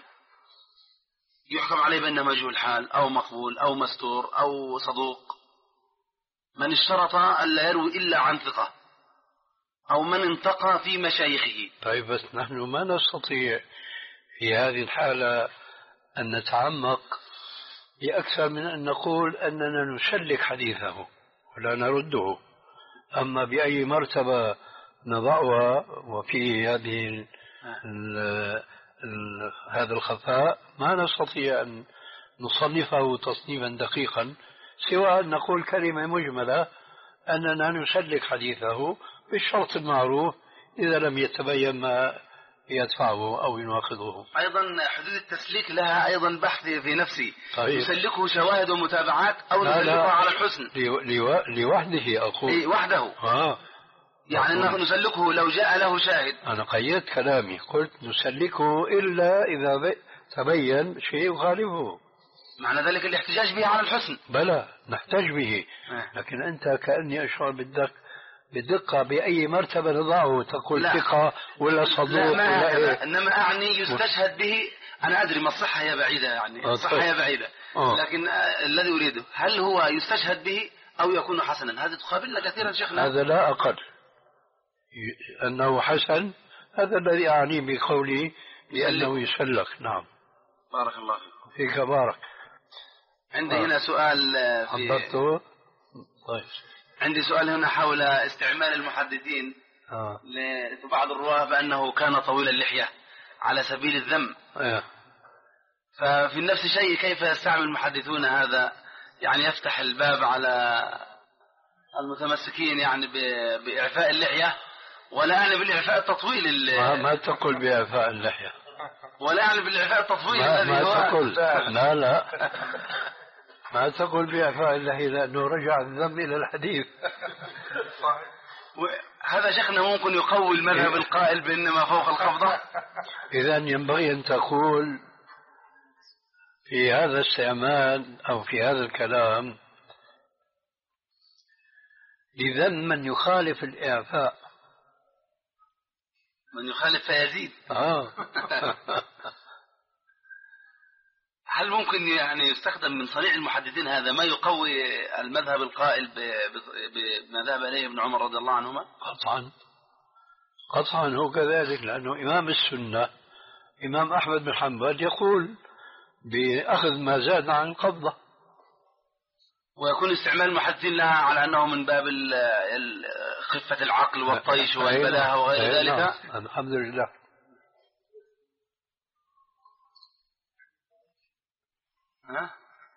يحكم عليه بأنه مجهول حال أو مقبول أو مستور أو صدوق؟ من اشترط ألا يروي إلا عن ثقة، أو من انتقى في مشايخه. طيب بس نحن ما نستطيع في هذه الحالة أن نتعمق بأكثر من أن نقول أننا نسلك حديثه ولا نرده. أما بأي مرتبة نضعها وفي هذه ال ال ال هذا الخفاء ما نستطيع أن نصنفه تصنيفا دقيقا، سوى أن نقول كلمة مجملة أننا نسلك حديثه بالشرط المعروف إذا لم يتبين ما يدفعه أو يناقضه. أيضا حدود التسليك لها أيضا بحث في نفسي. طيب. نسلكه شواهد ومتابعات أو نسلكه على الحسن لوحده أقول إيه وحده آه. يعني أنه نسلكه لو جاء له شاهد. أنا قيدت كلامي قلت نسلكه إلا إذا تبين شيء يخالفه. معنى ذلك الاحتجاج به على الحسن. بلى نحتج به، لكن أنت كأني أشعر بالدق بدقة بأي مرتبة نضعه، تقول لا. ثقة ولا صدوق ولا إيه؟ إنما أعني يستشهد به. أنا أدري ما الصحة هي بعيدة، يعني الصحة هي بعيدة، أوه. لكن الذي أريده هل هو يستشهد به أو يكون حسنا؟ هذا تقابلنا كثيرا شيخنا. هذا لا أقل أنه حسن، هذا الذي أعني بقولي بأنه يسلك. نعم بارك الله فيك. فيك بارك. عندي آه. هنا سؤال في حضرته. طيب عندي سؤال هنا حول استعمال المحدثين آه. لبعض الرواه بأنه كان طويل اللحية على سبيل الذم. آه. ففي نفس الشيء كيف يستعمل المحدثون هذا؟ يعني يفتح الباب على المتمسكين يعني بإعفاء اللحية، ولا يعني بالإعفاء التطويل. ما, ما تقول بإعفاء اللحية، ولا يعني بالإعفاء التطويل ما, ما تقول. لا لا ما تقول بإعفاء اللحية لأنه رجع الذم إلى الحديث. هذا شيخنا ممكن يقوي المذهب القائل بأنما فوق القبضة. إذا ينبغي أن تقول في هذا الاستعمال أو في هذا الكلام لذم من يخالف الإعفاء. من يخالف فيزيد. آه. هل ممكن يعني يستخدم من صنيع المحدثين هذا ما يقوي المذهب القائل بما ذهب إليه ابن عمر رضي الله عنهما؟ قطعا قطعا هو كذلك، لأنه إمام السنة إمام أحمد بن حنبل يقول بأخذ ما زاد عن القبضة، ويكون استعمال المحدثين لها على أنه من باب خفة العقل والطيش والبلاهة وغير ذلك. الحمد لله. ها؟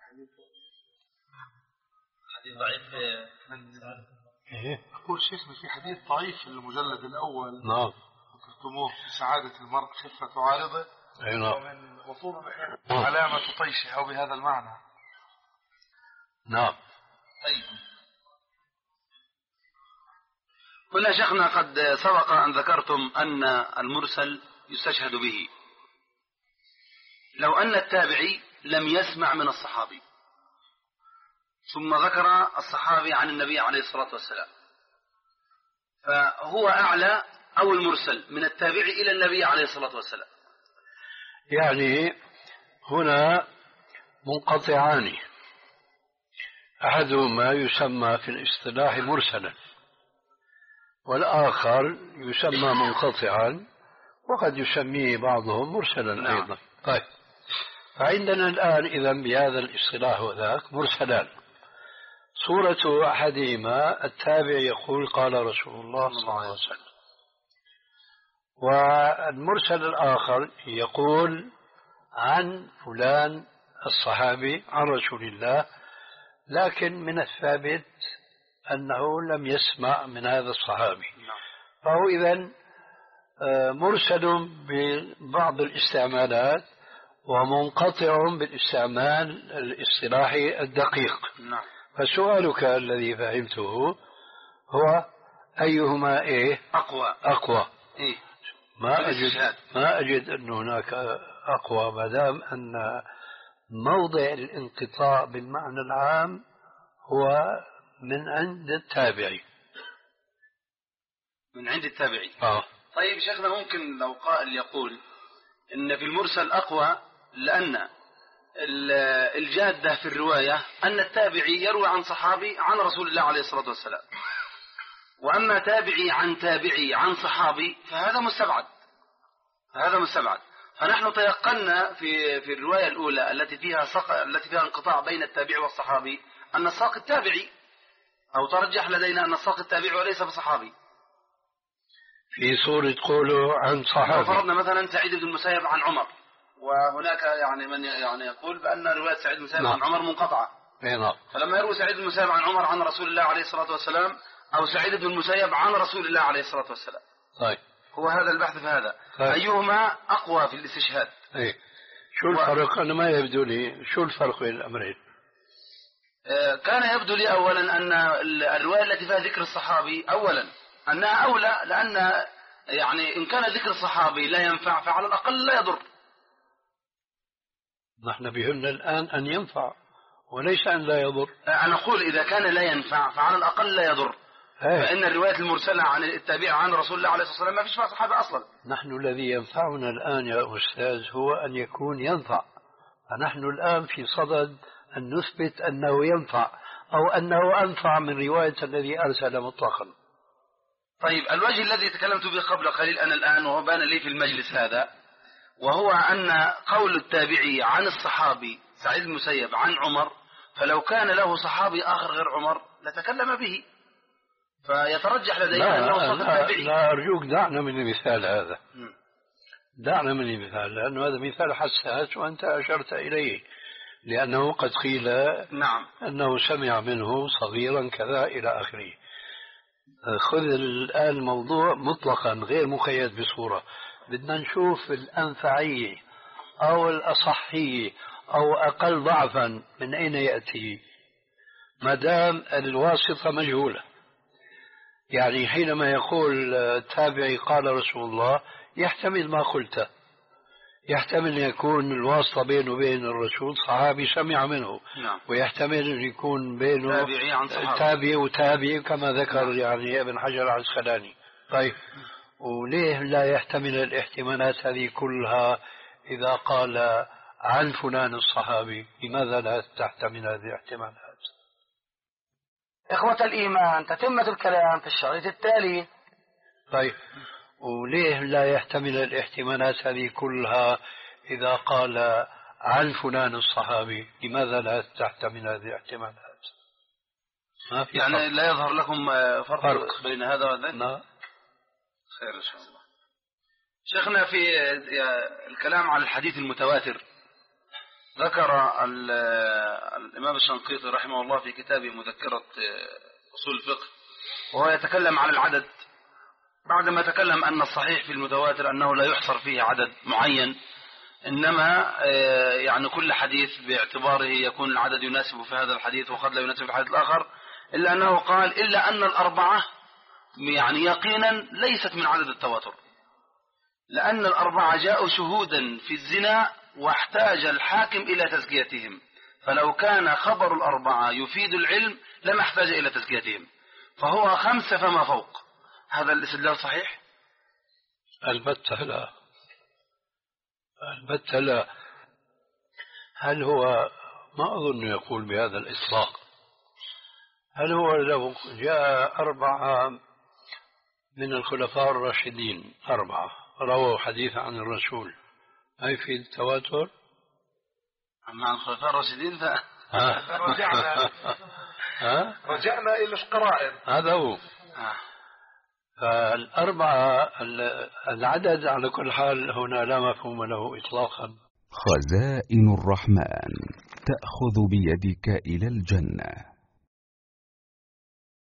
حديث ضعيف إيه؟ أقول شيخنا في حديث ضعيف في المجلد الأول. نعم. ذكرتموه في سعادة المرء خفة عارضه. أي نعم. ومن وطول علامة طيشه أو بهذا المعنى. نعم. طيب. هنا شيخنا قد سبق أن ذكرتم أن المرسل يستشهد به لو أن التابعي لم يسمع من الصحابي ثم ذكر الصحابي عن النبي عليه الصلاة والسلام، فهو أعلى أو المرسل من التابعي إلى النبي عليه الصلاة والسلام. يعني هنا منقطعان، أحدهما يسمى في الاصطلاح مرسلا والآخر يسمى منقطعا، وقد يسميه بعضهم مرسلا. نعم. أيضا. طيب، فعندنا الآن إذن بهذا الاصطلاح وذاك مرسلان. صورة أحدهما التابع يقول قال رسول الله صلى الله عليه وسلم، والمرسل الآخر يقول عن فلان الصحابي عن رسول الله، لكن من الثابت أنه لم يسمع من هذا الصحابي، فهو إذن مرسل ببعض الاستعمالات ومنقطع بالاستعمال الاصطلاحي الدقيق. نعم. فسؤالك الذي فهمته هو أيهما إيه أقوى أقوى إيه؟ ما أجد ما أجد أن هناك أقوى، ما دام أن موضع الانقطاع بالمعنى العام هو من عند التابعي. من عند التابعي. آه. طيب شيخنا، ممكن لو قائل يقول إن في المرسل أقوى، لأن الجادة في الرواية أن التابعي يروي عن صحابي عن رسول الله عليه الصلاة والسلام، وأما تابعي عن تابعي عن صحابي فهذا مستبعد، هذا مستبعد. فنحن تيقنا في في الرواية الأولى التي فيها سق... التي فيها انقطاع بين التابعي والصحابي أن الساق التابعي، أو ترجح لدينا أن الساق التابعي وليس بصحابي. في صورة قوله عن صحابي، لو فرضنا مثلا سعيد بن المسيب عن عمر، وهناك يعني من يعني يقول بأن رواية سعيد بن المسيب عن عمر منقطعة. نعم. فلما يروي سعيد بن المسيب عن عمر عن رسول الله عليه الصلاة والسلام، أو سعيد بن المسيب عن رسول الله عليه الصلاة والسلام. طيب. هو هذا البحث في هذا. طيب. أيهما أقوى في الاستشهاد؟ إيه. شو الفرق؟ و... أنا ما يبدو لي شو الفرق بين الأمرين. آه كان يبدو لي أولا أن الرواية التي فيها ذكر الصحابي أولا أنها أولى، لأن يعني إن كان ذكر الصحابي لا ينفع فعلى الأقل لا يضر. نحن بهمنا الآن أن ينفع وليس أن لا يضر. أنا أقول إذا كان لا ينفع فعلى الأقل لا يضر. هي. فإن الرواية المرسلة عن التابع عن رسول الله عليه الصلاة والسلام ما فيش فيها صحابة أصلا. نحن الذي ينفعنا الآن يا أستاذ هو أن يكون ينفع، فنحن الآن في صدد أن نثبت أنه ينفع أو أنه أنفع من رواية الذي أرسل مطلقا. طيب الوجه الذي تكلمت به قبل قليل أنا الآن وهو بان لي في المجلس هذا، وهو أن قول التابعي عن الصحابي سعيد المسيب عن عمر، فلو كان له صحابي آخر غير عمر لتكلم به، فيترجح لدينا أنه صوت التابعي. لا أرجوك دعنا من المثال هذا، م. دعنا من المثال، لأنه هذا مثال حساس وأنت أشرت إليه، لأنه قد قيل نعم أنه سمع منه صغيرا كذا إلى آخره. خذ الآن الموضوع مطلقا غير مقيد بصورة، بدنا نشوف الأنفعية أو الأصحية أو أقل ضعفا من أين يأتي، ما دام الواسطة مجهولة. يعني حينما يقول التابعي قال رسول الله يحتمل ما قلته، يحتمل أن يكون الواسطة بينه وبين الرسول صحابي سمع منه، نعم. ويحتمل أن يكون بينه تابعي عن صحابي تابعي وتابعي كما ذكر نعم. يعني ابن حجر العسقلاني. طيب وليه لا يحتمل الاحتمالات هذه كلها إذا قال عن فلان الصحابي؟ لماذا لا تحتمل هذه الاحتمالات؟ إخوة الإيمان، تتمة الكلام في الشريط التالي. طيب وليه لا يحتمل الاحتمالات هذه كلها إذا قال عن فلان الصحابي؟ لماذا لا تحتمل هذه الاحتمالات؟ ما في يعني فرق. لا يظهر لكم فرق, فرق. بين هذا وذاك؟ لا. خير إن شاء الله. شيخنا في الكلام على الحديث المتواتر ذكر الإمام الشنقيطي رحمه الله في كتابه مذكرة أصول الفقه، وهو يتكلم على العدد بعدما تكلم أن الصحيح في المتواتر أنه لا يحصر فيه عدد معين، إنما يعني كل حديث باعتباره يكون العدد يناسب في هذا الحديث وقد لا يناسب في الحديث الآخر، إلا أنه قال إلا أن الأربعة يعني يقينا ليست من عدد التواتر، لأن الأربعة جاءوا شهودا في الزنا واحتاج الحاكم إلى تزكيتهم، فلو كان خبر الأربعة يفيد العلم لما احتاج إلى تزكيتهم، فهو خمسة فما فوق. هذا الاستدلال صحيح؟ البتة لا، البتة لا. هل هو، ما أظن يقول بهذا الإطلاق، هل هو لو جاء أربعة من الخلفاء الراشدين أربعة رووا حديث عن الرسول هاي في التواتر؟ مع الخلفاء الراشدين ف... رجعنا رجعنا إلى القرائن، هذا هو. فالأربعة العدد على كل حال هنا لا مفهوم له إطلاقا. خزائن الرحمن تأخذ بيدك إلى الجنة.